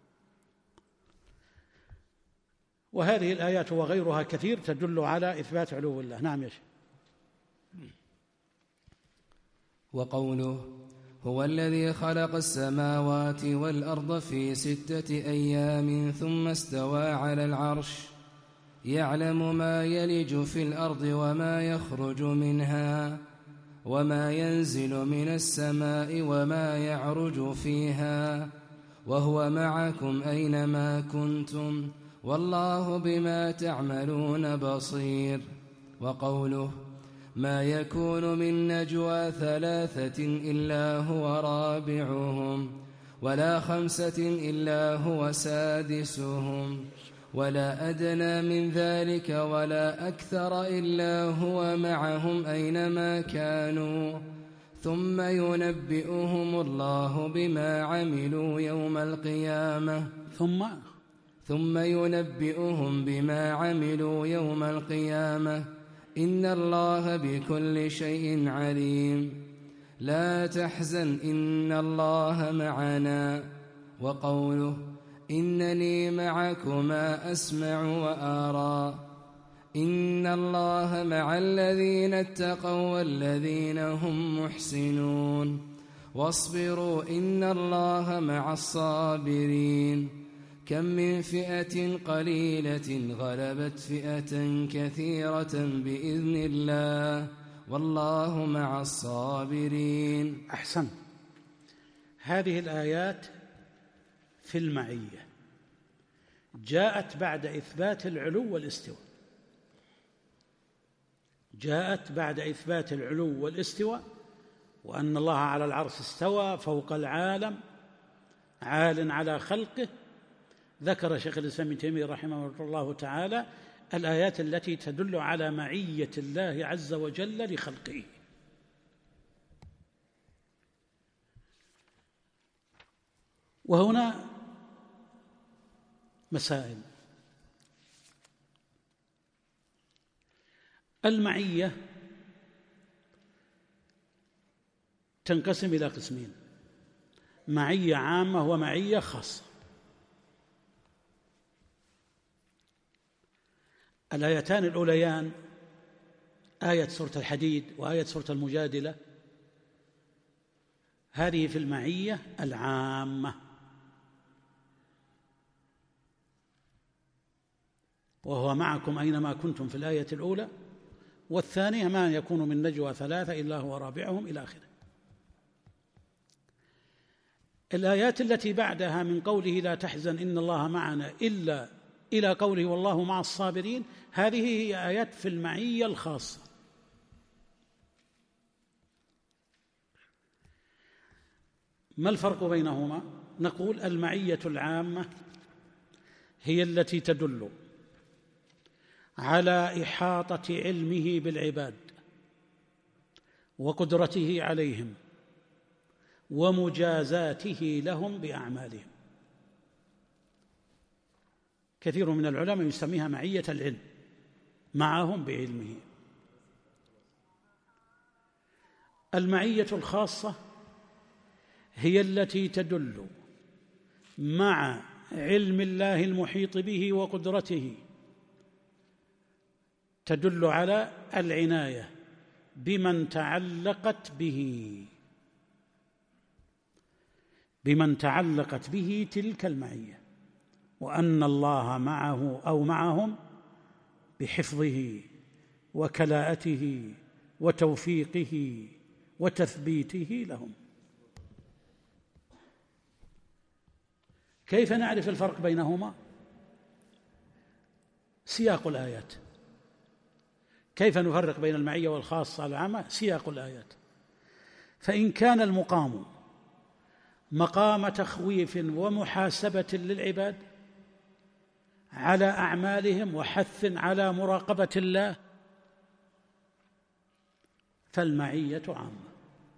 وهذه الآيات وغيرها كثير تدل على إثبات علو الله. نعم يا شيخ. وقوله: هو الذي خلق السماوات والأرض في ستة أيام ثم استوى على العرش يعلم ما يلج في الأرض وما يخرج منها وما ينزل من السماء وما يعرج فيها وهو معكم أينما كنتم والله بما تعملون بصير. وقوله: ما يكون من نجوى ثلاثة إلا هو رابعهم ولا خمسة إلا هو سادسهم ولا أدنى من ذلك ولا أكثر إلا هو معهم أينما كانوا ثم ينبئهم الله بما عملوا يوم القيامة ثم ثم ينبئهم بما عملوا يوم القيامة إن الله بكل شيء عليم. لا تحزن إن الله معنا. وقوله: إنني معكما أسمع وأرى إن الله مع الذين اتقوا والذين هم محسنون واصبروا إن الله مع الصابرين. كم من فئة قليلة غلبت فئة كثيرة بإذن الله والله مع الصابرين. أحسن. هذه الآيات في المعية جاءت بعد إثبات العلو والاستواء، جاءت بعد إثبات العلو والاستواء، وأن الله على العرش استوى فوق العالم عال على خلقه. ذكر شيخ الإسلام ابن تيمية رحمه الله تعالى الآيات التي تدل على معية الله عز وجل لخلقه. وهنا مسائل. المعية تنقسم إلى قسمين: معية عامة ومعية خاصة. الآيتان الأوليان آية سورة الحديد وآية سورة المجادلة هذه في المعية العامة، وهو معكم أينما كنتم في الآية الأولى، والثانية ما يكون من نجوى ثلاثة إلا هو رابعهم إلى آخره. الآيات التي بعدها من قوله لا تحزن إن الله معنا إلا إلى قوله والله مع الصابرين، هذه هي آيات في المعية الخاصة. ما الفرق بينهما؟ نقول المعية العامة هي التي تدل على إحاطة علمه بالعباد وقدرته عليهم ومجازاته لهم بأعمالهم. كثير من العلماء يسميها معية العلم، معهم بعلمه. المعية الخاصة هي التي تدل مع علم الله المحيط به وقدرته، تدل على العناية بمن تعلقت به بمن تعلقت به تلك المعية، وأن الله معه أو معهم بحفظه وكلاءته وتوفيقه وتثبيته لهم. كيف نعرف الفرق بينهما؟ سياق الآيات. كيف نفرق بين المعية والخاصة العامة؟ سياق الآيات. فإن كان المقام مقام تخويف ومحاسبة للعباد على أعمالهم وحث على مراقبة الله فالمعية عامة.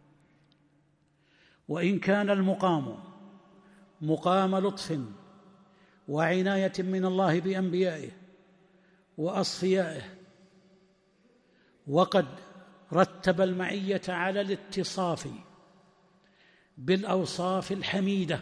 وإن كان المقام مقام لطف وعناية من الله بأنبيائه وأصفيائه، وقد رتب المعية على الاتصاف بالأوصاف الحميدة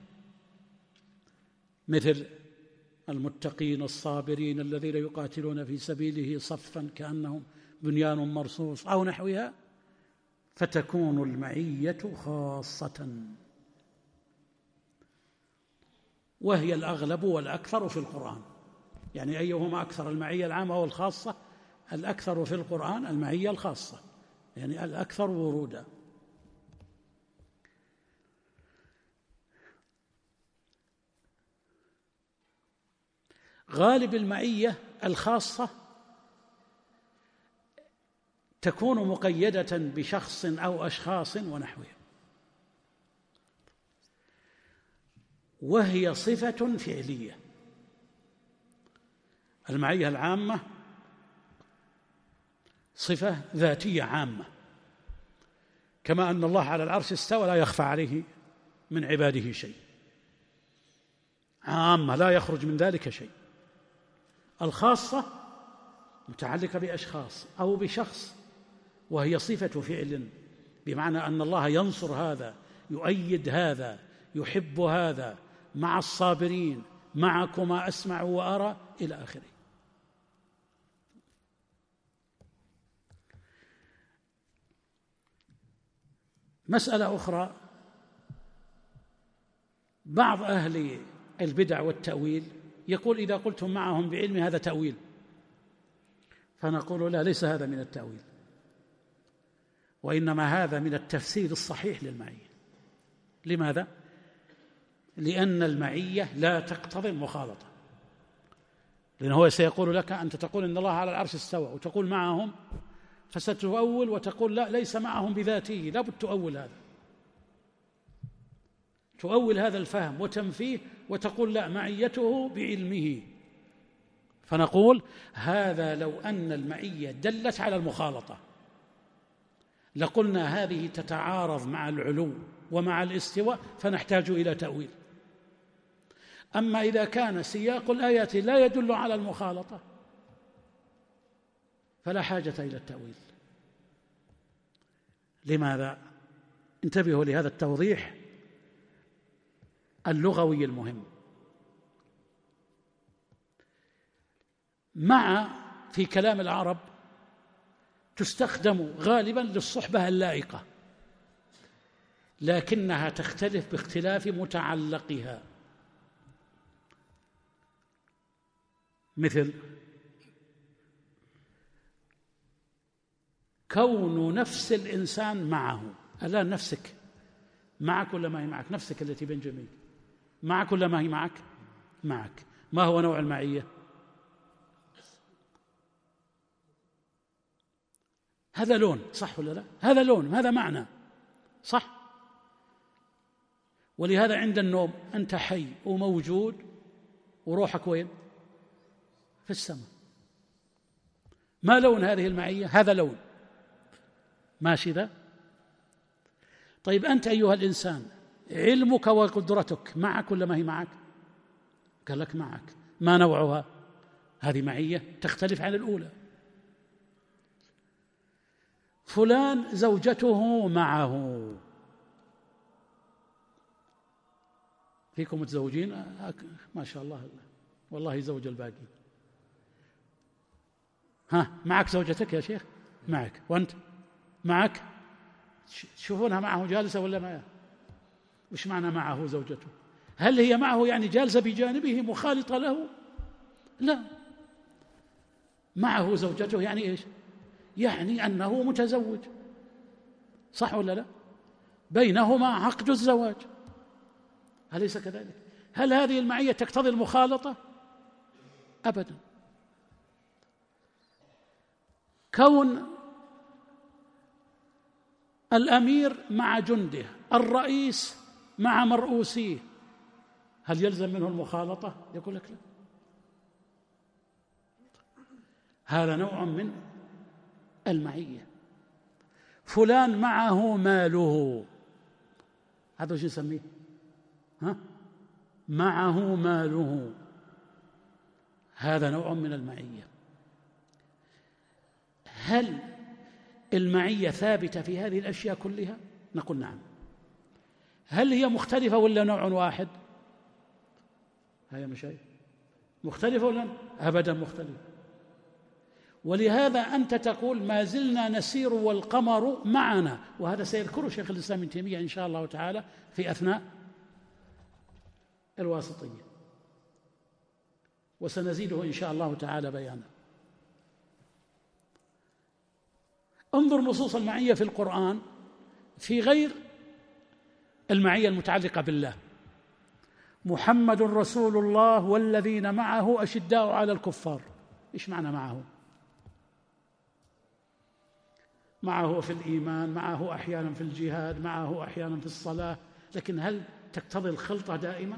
مثل المتقين الصابرين الذين يقاتلون في سبيله صفا كأنهم بنيان مرصوص أو نحوها، فتكون المعية خاصة، وهي الأغلب والأكثر في القرآن. يعني أيهما أكثر، المعية العامة أو الخاصة؟ الأكثر في القرآن المعية الخاصة، يعني الأكثر ورودا. غالب المعية الخاصة تكون مقيدة بشخص أو أشخاص ونحوهم، وهي صفة فعلية. المعية العامة صفة ذاتية عامة، كما أن الله على العرش استوى لا يخفى عليه من عباده شيء، عامة لا يخرج من ذلك شيء. الخاصة متعلقة بأشخاص أو بشخص، وهي صفة فعل، بمعنى أن الله ينصر هذا، يؤيد هذا، يحب هذا، مع الصابرين، معكما أسمع وأرى إلى آخره. مسألة أخرى، بعض أهل البدع والتأويل يقول إذا قلتم معهم بعلم هذا تأويل، فنقول لا، ليس هذا من التأويل، وإنما هذا من التفسير الصحيح للمعية. لماذا؟ لأن المعية لا تقتضي المخالطة، لأنه هو سيقول لك أنت تقول إن الله على العرش استوى وتقول معهم، فستؤول وتقول لا، ليس معهم بذاته، لا بد تؤول هذا، تؤول هذا الفهم وتنفيه وتقول لا، معيته بعلمه. فنقول هذا لو أن المعية دلت على المخالطة لقلنا هذه تتعارض مع العلو ومع الاستواء فنحتاج إلى تأويل. أما إذا كان سياق الآيات لا يدل على المخالطة فلا حاجة إلى التأويل. لماذا؟ انتبهوا لهذا التوضيح اللغوي المهم. مع في كلام العرب تستخدم غالبا للصحبة اللائقة، لكنها تختلف باختلاف متعلقها. مثل كون نفس الإنسان معه. الآن نفسك معك ولا ما هي معك؟ نفسك التي بين جميل معك ولا ما هي معك؟ معك. ما هو نوع المعية؟ هذا لون، صح ولا لا؟ هذا لون، هذا معنى، صح؟ ولهذا عند النوم أنت حي وموجود وروحك وين؟ في السماء. ما لون هذه المعية؟ هذا لون، ماشي ذا؟ طيب أنت أيها الإنسان علمك وقدرتك معك ولا ما هي معك؟ قال لك معك. ما نوعها؟ هذه معية تختلف عن الأولى. فلان زوجته معه، فيكم متزوجين؟ ما شاء الله، والله زوج الباقي. ها، معك زوجتك يا شيخ؟ معك. وأنت؟ معك، تشوفونها معه جالسة ولا ما؟ وش معنى معه زوجته؟ هل هي معه يعني جالسة بجانبه مخالطة له؟ لا، معه زوجته يعني إيش؟ يعني أنه متزوج، صح ولا لا؟ بينهما عقد الزواج، أليس كذلك؟ هل هذه المعية تقتضي المخالطة؟ أبدا. كون الأمير مع جنده، الرئيس مع مرؤوسيه، هل يلزم منه المخالطة؟ يقول لك لا، هذا نوع من المعية. فلان معه ماله، هذا شو نسميه؟ ها؟ معه ماله، هذا نوع من المعية. هل المعية ثابتة في هذه الأشياء كلها؟ نقول نعم. هل هي مختلفة ولا نوع واحد؟ هيا مشايخ، مختلفة ولا؟ أبدا مختلفة. ولهذا أنت تقول ما زلنا نسير والقمر معنا، وهذا سيذكره شيخ الإسلام ابن تيمية إن شاء الله تعالى في أثناء الواسطية، وسنزيده إن شاء الله تعالى بيانا. انظر نصوص المعية في القرآن في غير المعية المتعلقة بالله. محمد رسول الله والذين معه أشداء على الكفار، إيش معنى معه؟ معه في الإيمان، معه أحيانا في الجهاد، معه أحيانا في الصلاة، لكن هل تقتضي الخلطة دائما؟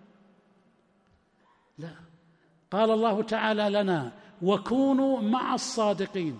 لا. قال الله تعالى لنا وكونوا مع الصادقين،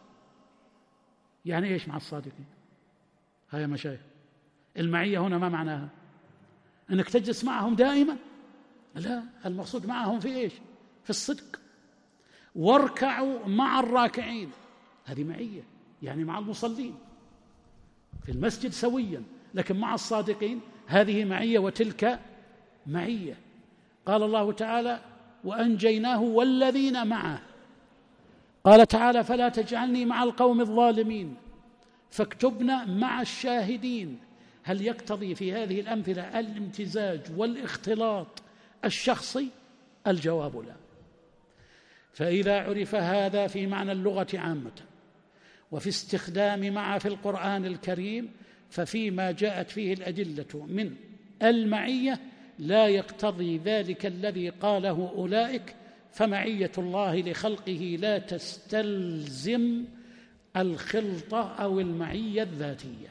يعني إيش مع الصادقين؟ هيا مشايخ، المعية هنا ما معناها؟ أنك تجلس معهم دائما؟ لا، المقصود معهم في إيش؟ في الصدق. واركعوا مع الراكعين، هذه معية، يعني مع المصلين في المسجد سويا، لكن مع الصادقين هذه معية وتلك معية. قال الله تعالى وأنجيناه والذين معه، قال تعالى فلا تجعلني مع القوم الظالمين فاكتبنا مع الشاهدين. هل يقتضي في هذه الأمثلة الامتزاج والاختلاط الشخصي؟ الجواب لا. فإذا عرف هذا في معنى اللغة عامة وفي استخدام مع في القرآن الكريم، ففيما جاءت فيه الأدلة من المعية لا يقتضي ذلك الذي قاله أولئك، فمعية الله لخلقه لا تستلزم الخلطة أو المعية الذاتية،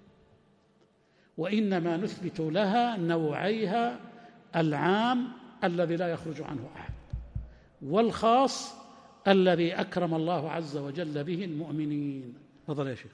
وإنما نثبت لها نوعيها: العام الذي لا يخرج عنه أحد، والخاص الذي أكرم الله عز وجل به المؤمنين. تفضل يا شيخ.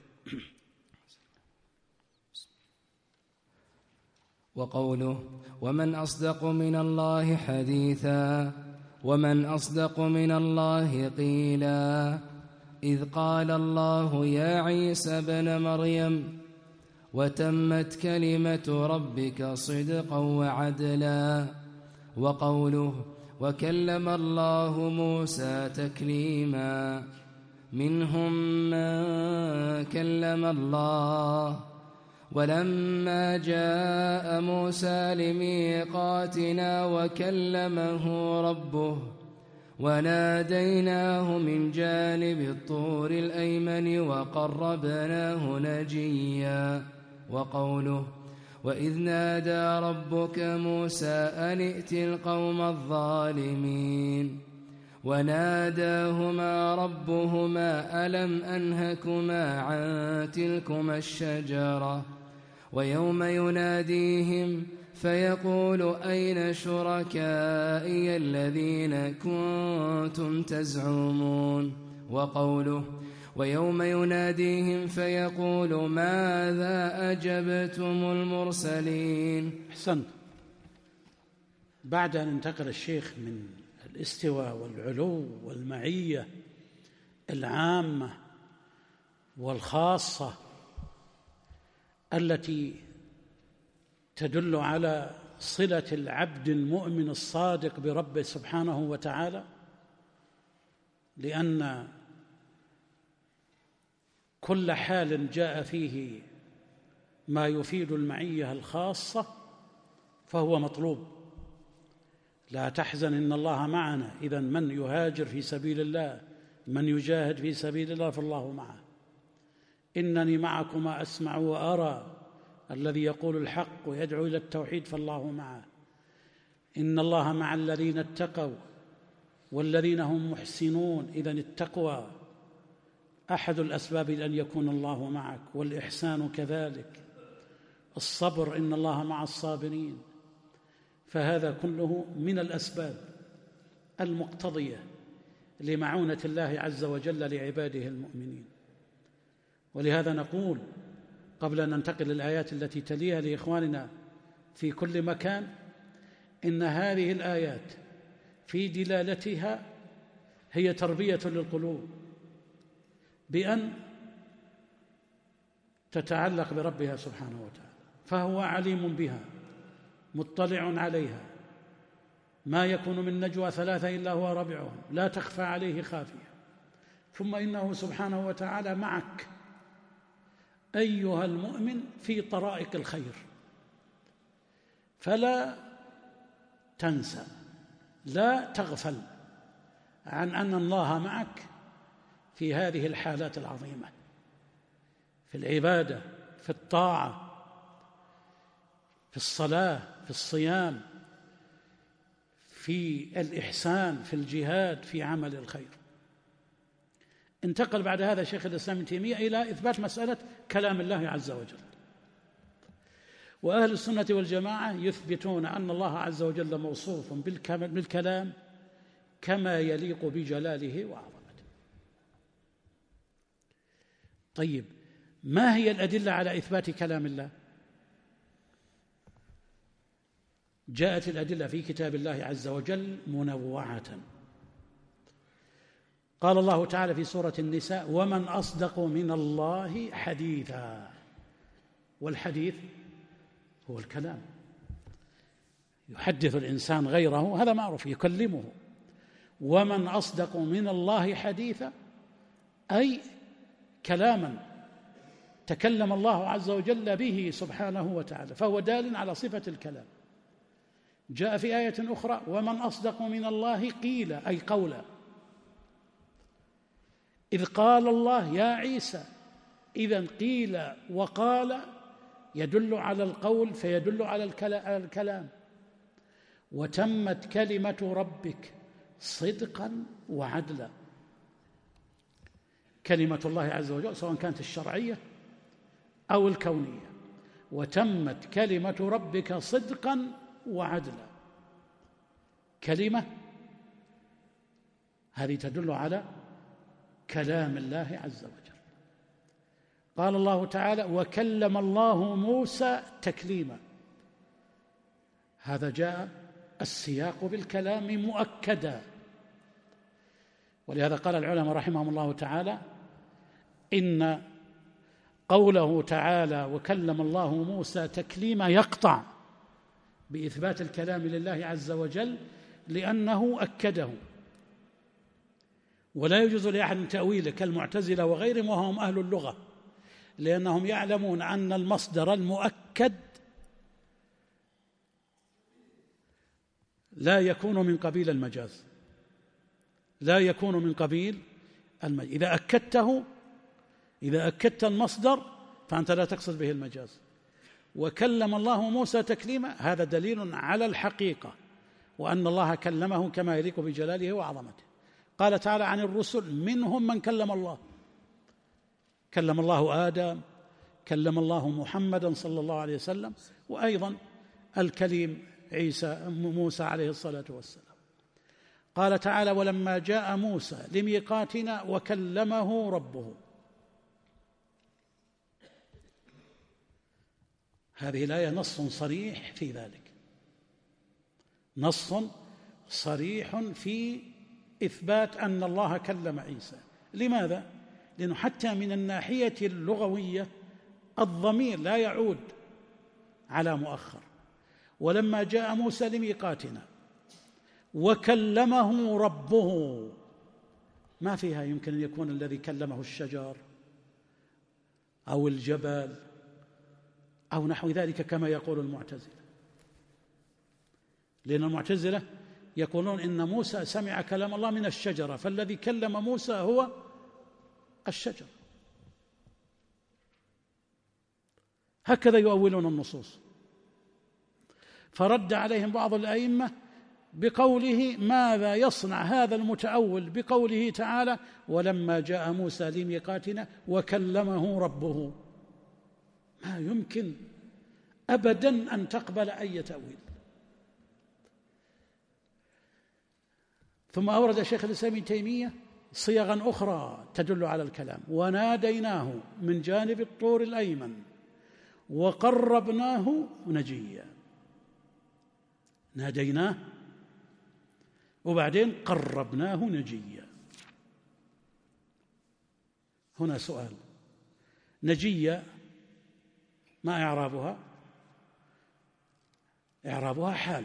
وقوله ومن أصدق من الله حديثا، ومن أصدق من الله قيلا، إذ قال الله يا عيسى ابن مريم وتمت كلمة ربك صدقا وعدلا. وقوله وكلم الله موسى تكليما، منهم من كلم الله. ولما جاء موسى لميقاتنا وكلمه ربه وناديناه من جانب الطور الأيمن وقربناه نجيا. وقوله وإذ نادى ربك موسى أن ائت القوم الظالمين، وناداهما ربهما ألم أنهكما عن تلكما الشجرة. ويوم يناديهم فيقول أين شركائي الذين كنتم تزعمون. وقوله ويوم يناديهم فيقول ماذا أجبتم المرسلين. أحسنت. بعد أن انتقل الشيخ من الاستواء والعلو والمعية العامة والخاصة التي تدل على صلة العبد المؤمن الصادق بربه سبحانه وتعالى، لأن كل حال جاء فيه ما يفيد المعية الخاصة فهو مطلوب. لا تحزن إن الله معنا. إذن من يهاجر في سبيل الله، من يجاهد في سبيل الله فالله معه. إنني معكما أسمع وأرى، الذي يقول الحق ويدعو إلى التوحيد فالله معه. إن الله مع الذين اتقوا والذين هم محسنون. إذن التقوى أحد الأسباب لأن يكون الله معك، والإحسان كذلك. الصبر إن الله مع الصابرين. فهذا كله من الأسباب المقتضية لمعونة الله عز وجل لعباده المؤمنين. ولهذا نقول قبل أن ننتقل للآيات التي تليها لإخواننا في كل مكان، إن هذه الآيات في دلالتها هي تربية للقلوب بأن تتعلق بربها سبحانه وتعالى، فهو عليم بها مطلع عليها. ما يكون من نجوى ثلاثة إلا هو رابعهم، لا تخفى عليه خافية. ثم إنه سبحانه وتعالى معك أيها المؤمن في طرائق الخير، فلا تنسى، لا تغفل عن أن الله معك في هذه الحالات العظيمة، في العبادة، في الطاعة، في الصلاة، في الصيام، في الإحسان، في الجهاد، في عمل الخير. انتقل بعد هذا شيخ الإسلام ابن تيمية إلى إثبات مسألة كلام الله عز وجل. وأهل السنة والجماعة يثبتون أن الله عز وجل موصوف بالكلام كما يليق بجلاله وعظمته. طيب، ما هي الأدلة على إثبات كلام الله؟ جاءت الأدلة في كتاب الله عز وجل منوعة. قال الله تعالى في سورة النساء: ومن أصدق من الله حديثا. والحديث هو الكلام، يحدث الإنسان غيره، هذا معروف، يكلمه. ومن أصدق من الله حديثا، أي كلاما تكلم الله عز وجل به سبحانه وتعالى، فهو دال على صفة الكلام. جاء في آية أخرى: ومن أصدق من الله قيلا، أي قولا. إذ قال الله يا عيسى، إذن قيل وقال يدل على القول فيدل على الكلام. وتمت كلمة ربك صدقا وعدلا. كلمة الله عز وجل سواء كانت الشرعية أو الكونية. وتمت كلمة ربك صدقا وعدلا. كلمة هذه تدل على كلام الله عز وجل. قال الله تعالى: وكلم الله موسى تكليما. هذا جاء السياق بالكلام مؤكدا. ولهذا قال العلماء رحمهم الله تعالى: إن قوله تعالى وكلم الله موسى تكليما يقطع بإثبات الكلام لله عز وجل، لأنه أكده، ولا يجوز لأحد تأويله كالمعتزلة وغيرهم وهم أهل اللغة، لأنهم يعلمون أن المصدر المؤكد لا يكون من قبيل المجاز، لا يكون من قبيل المجاز. إذا أكدته إذا أكدت المصدر فأنت لا تقصد به المجاز. وكلم الله موسى تكليما، هذا دليل على الحقيقة، وأن الله كلمه كما يليق بجلاله وعظمته. قال تعالى عن الرسل: منهم من كلم الله. كلم الله آدم، كلم الله محمدا صلى الله عليه وسلم، وأيضا الكليم عيسى موسى عليه الصلاة والسلام. قال تعالى: ولما جاء موسى لميقاتنا وكلمه ربه. هذه الآية نص صريح في ذلك، نص صريح في إثبات أن الله كلم عيسى. لماذا؟ لأنه حتى من الناحية اللغوية الضمير لا يعود على مؤخر. ولما جاء موسى لميقاتنا وكلمه ربه، ما فيها يمكن أن يكون الذي كلمه الشجر أو الجبل أو نحو ذلك كما يقول المعتزلة، لأن المعتزلة يقولون إن موسى سمع كلام الله من الشجرة، فالذي كلم موسى هو الشجرة. هكذا يؤولون النصوص. فرد عليهم بعض الأئمة بقوله: ماذا يصنع هذا المتأول بقوله تعالى: ولما جاء موسى لميقاتنا وكلمه ربه؟ ما يمكن أبدا أن تقبل أي تأويل. ثم أورد شيخ الإسلام ابن تيمية صيغا أخرى تدل على الكلام: وناديناه من جانب الطور الأيمن وقربناه نجيا. ناديناه وبعدين قربناه نجيا. هنا سؤال: نجيا ما إعرابها؟ إعرابها حال.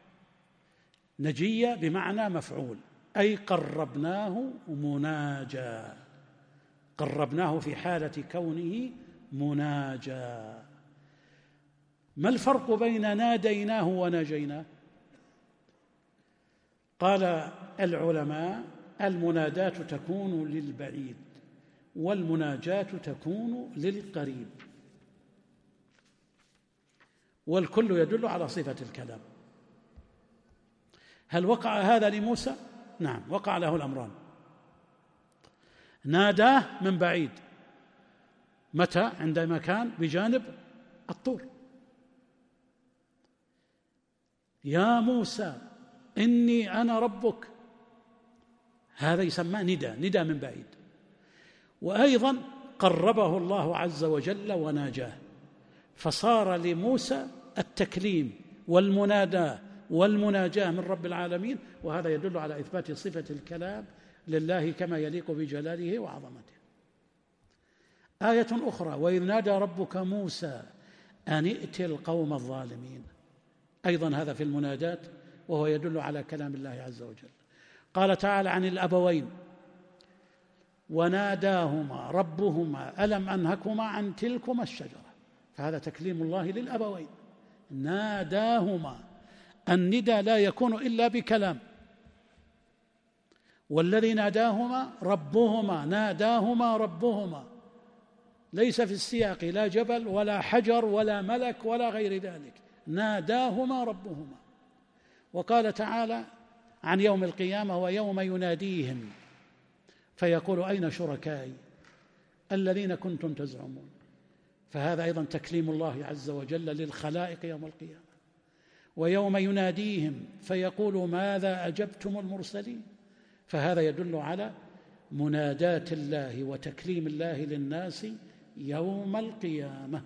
نجيا بمعنى مفعول، أي قربناه مناجا، قربناه في حالة كونه مناجا. ما الفرق بين ناديناه وناجيناه؟ قال العلماء: المناداة تكون للبعيد والمناجاة تكون للقريب، والكل يدل على صفة الكلام. هل وقع هذا لموسى؟ نعم، وقع له الأمران. ناداه من بعيد، متى؟ عندما كان بجانب الطور: يا موسى إني أنا ربك. هذا يسمى ندى، ندى من بعيد. وأيضا قربه الله عز وجل وناجاه، فصار لموسى التكليم والمناداة والمناجاة من رب العالمين، وهذا يدل على إثبات صفة الكلام لله كما يليق بجلاله وعظمته. آية أخرى: وإذ نادى ربك موسى أن ائت القوم الظالمين. أيضا هذا في المنادات، وهو يدل على كلام الله عز وجل. قال تعالى عن الأبوين: وناداهما ربهما ألم أنهكما عن تلكما الشجرة. فهذا تكليم الله للأبوين. ناداهما، الندى لا يكون إلا بكلام، والذي ناداهما ربهما، ناداهما ربهما، ليس في السياق لا جبل ولا حجر ولا ملك ولا غير ذلك، ناداهما ربهما. وقال تعالى عن يوم القيامة: ويوم يناديهم فيقول أين شركائي الذين كنتم تزعمون. فهذا أيضا تكليم الله عز وجل للخلائق يوم القيامة. ويوم يناديهم فيقول ماذا أجبتم المرسلين. فهذا يدل على مناداة الله وتكليم الله للناس يوم القيامة.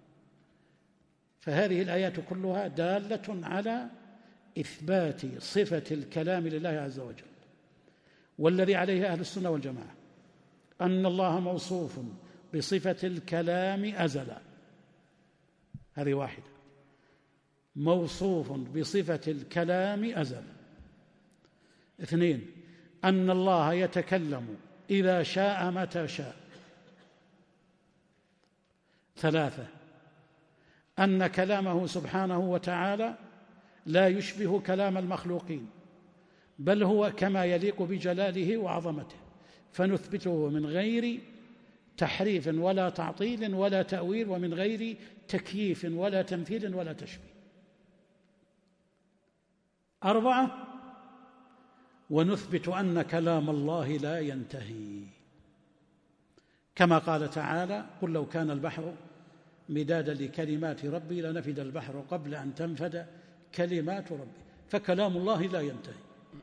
فهذه الآيات كلها دالة على إثبات صفة الكلام لله عز وجل، والذي عليه أهل السنة والجماعة أن الله موصوف بصفة الكلام أزلا. هذه واحدة، موصوف بصفة الكلام أزلا. اثنين: أن الله يتكلم إذا شاء متى شاء. ثلاثة: أن كلامه سبحانه وتعالى لا يشبه كلام المخلوقين، بل هو كما يليق بجلاله وعظمته، فنثبته من غير تحريف ولا تعطيل ولا تأويل، ومن غير تكييف ولا تمثيل ولا تشبيه. أربعة: ونثبت أن كلام الله لا ينتهي، كما قال تعالى: قل لو كان البحر مدادا لكلمات ربي لنفد البحر قبل أن تنفد كلمات ربي. فكلام الله لا ينتهي.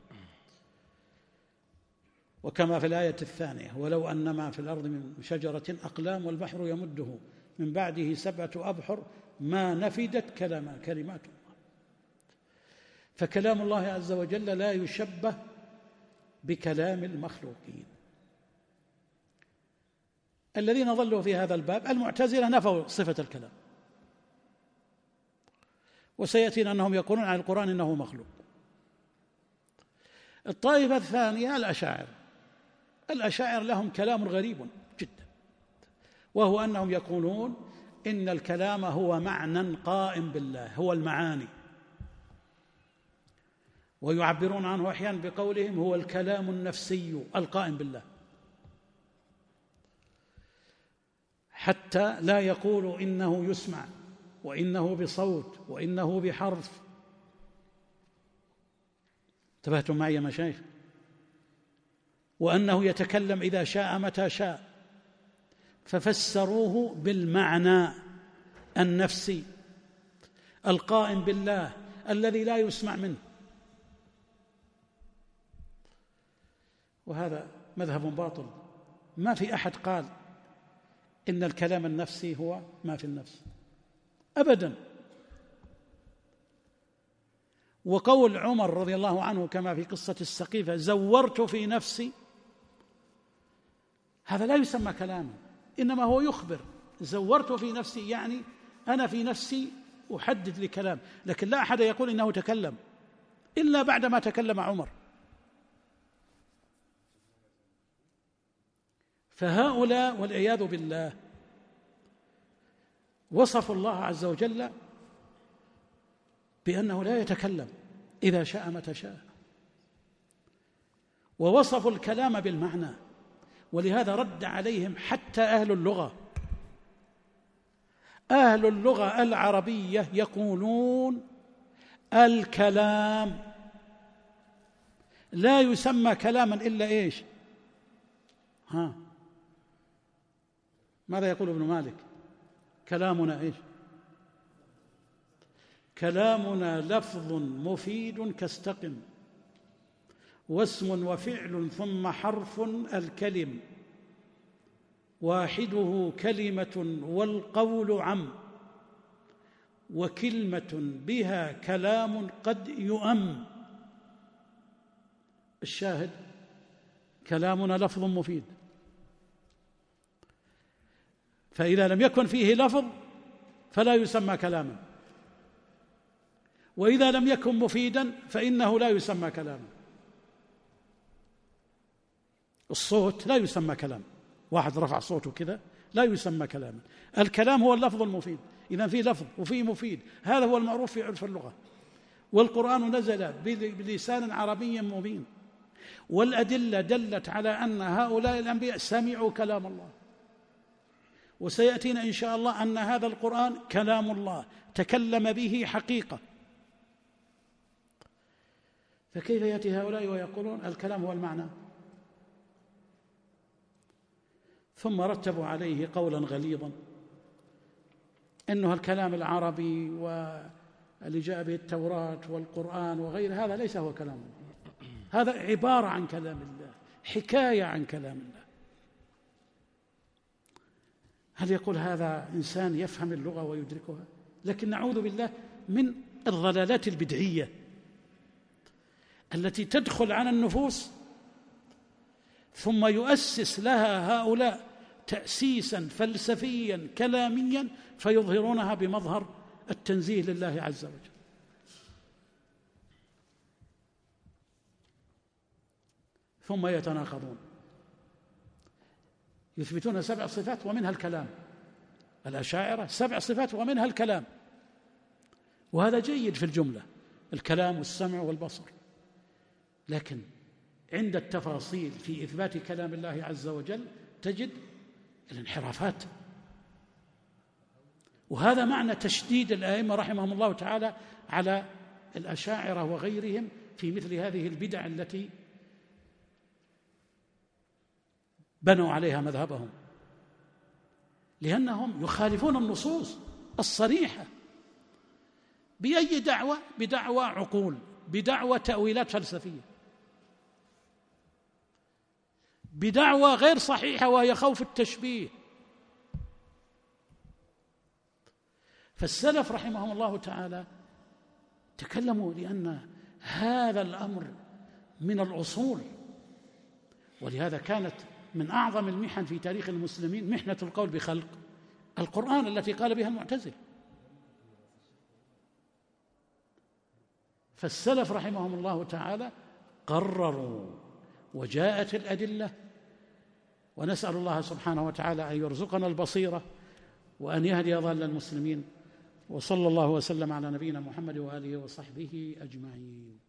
وكما في الآية الثانية: ولو أن ما في الأرض من شجرة أقلام والبحر يمده من بعده سبعة أبحر ما نفدت كلمات الله. فكلام الله عز وجل لا يشبه بكلام المخلوقين. الذين ظلوا في هذا الباب المعتزلة نفوا صفة الكلام، وسيأتينا أنهم يقولون عن القرآن إنه مخلوق. الطائفة الثانية الأشاعرة. الأشاعرة لهم كلام غريب جدا، وهو أنهم يقولون إن الكلام هو معنى قائم بالله، هو المعاني، ويعبرون عنه أحيانا بقولهم هو الكلام النفسي القائم بالله، حتى لا يقولوا إنه يسمع وإنه بصوت وإنه بحرف. انتبهتم معي يا مشايخ؟ وأنه يتكلم إذا شاء متى شاء، ففسروه بالمعنى النفسي القائم بالله الذي لا يسمع منه. وهذا مذهب باطل. ما في أحد قال إن الكلام النفسي هو ما في النفس أبدا. وقول عمر رضي الله عنه كما في قصة السقيفة زورت في نفسي، هذا لا يسمى كلاما، إنما هو يخبر. زورت في نفسي يعني أنا في نفسي أحدد لكلام، لكن لا أحد يقول إنه تكلم إلا بعدما تكلم عمر. فهؤلاء والعياذ بالله وصفوا الله عز وجل بأنه لا يتكلم إذا شاء متى شاء، ووصفوا الكلام بالمعنى، ولهذا رد عليهم حتى أهل اللغة. أهل اللغة العربية يقولون الكلام لا يسمى كلاما إلا إيش؟ ها ماذا يقول ابن مالك؟ كلامنا إيش؟ كلامنا لفظ مفيد كاستقم، واسم وفعل ثم حرف الكلم، واحده كلمة والقول عم، وكلمة بها كلام قد يؤم. الشاهد كلامنا لفظ مفيد، فإذا لم يكن فيه لفظ فلا يسمى كلاما، وإذا لم يكن مفيدا فإنه لا يسمى كلاما. الصوت لا يسمى كلام، واحد رفع صوته كذا لا يسمى كلاما. الكلام هو اللفظ المفيد، إذا في لفظ وفي مفيد، هذا هو المعروف في عرف اللغة. والقرآن نزل بلسان عربي مبين، والأدلة دلت على أن هؤلاء الأنبياء سمعوا كلام الله، وسيأتينا إن شاء الله أن هذا القرآن كلام الله تكلم به حقيقة. فكيف يأتي هؤلاء ويقولون الكلام هو المعنى؟ ثم رتبوا عليه قولا غليظا إنه الكلام العربي واللي جاء به التوراة والقرآن وغير هذا ليس هو كلام الله، هذا عبارة عن كلام الله، حكاية عن كلام الله. هل يقول هذا إنسان يفهم اللغة ويدركها؟ لكن نعوذ بالله من الضلالات البدعية التي تدخل على النفوس ثم يؤسس لها هؤلاء تأسيسا فلسفيا كلاميا فيظهرونها بمظهر التنزيه لله عز وجل. ثم يتناقضون، يثبتون سبع صفات ومنها الكلام. الأشاعرة سبع صفات ومنها الكلام، وهذا جيد في الجملة، الكلام والسمع والبصر، لكن عند التفاصيل في إثبات كلام الله عز وجل تجد الانحرافات. وهذا معنى تشديد الآئمة رحمهم الله تعالى على الأشاعرة وغيرهم في مثل هذه البدع التي بنوا عليها مذهبهم، لأنهم يخالفون النصوص الصريحة بأي دعوة؟ بدعوى عقول، بدعوى تأويلات فلسفية، بدعوى غير صحيحة وهي خوف التشبيه. فالسلف رحمهم الله تعالى تكلموا لأن هذا الأمر من الأصول، ولهذا كانت من أعظم المحن في تاريخ المسلمين محنة القول بخلق القرآن التي قال بها المعتزلة. فالسلف رحمهم الله تعالى قرروا، وجاءت الأدلة ونسأل الله سبحانه وتعالى أن يرزقنا البصيرة وأن يهدي ضال المسلمين. وصلى الله وسلم على نبينا محمد وآله وصحبه أجمعين.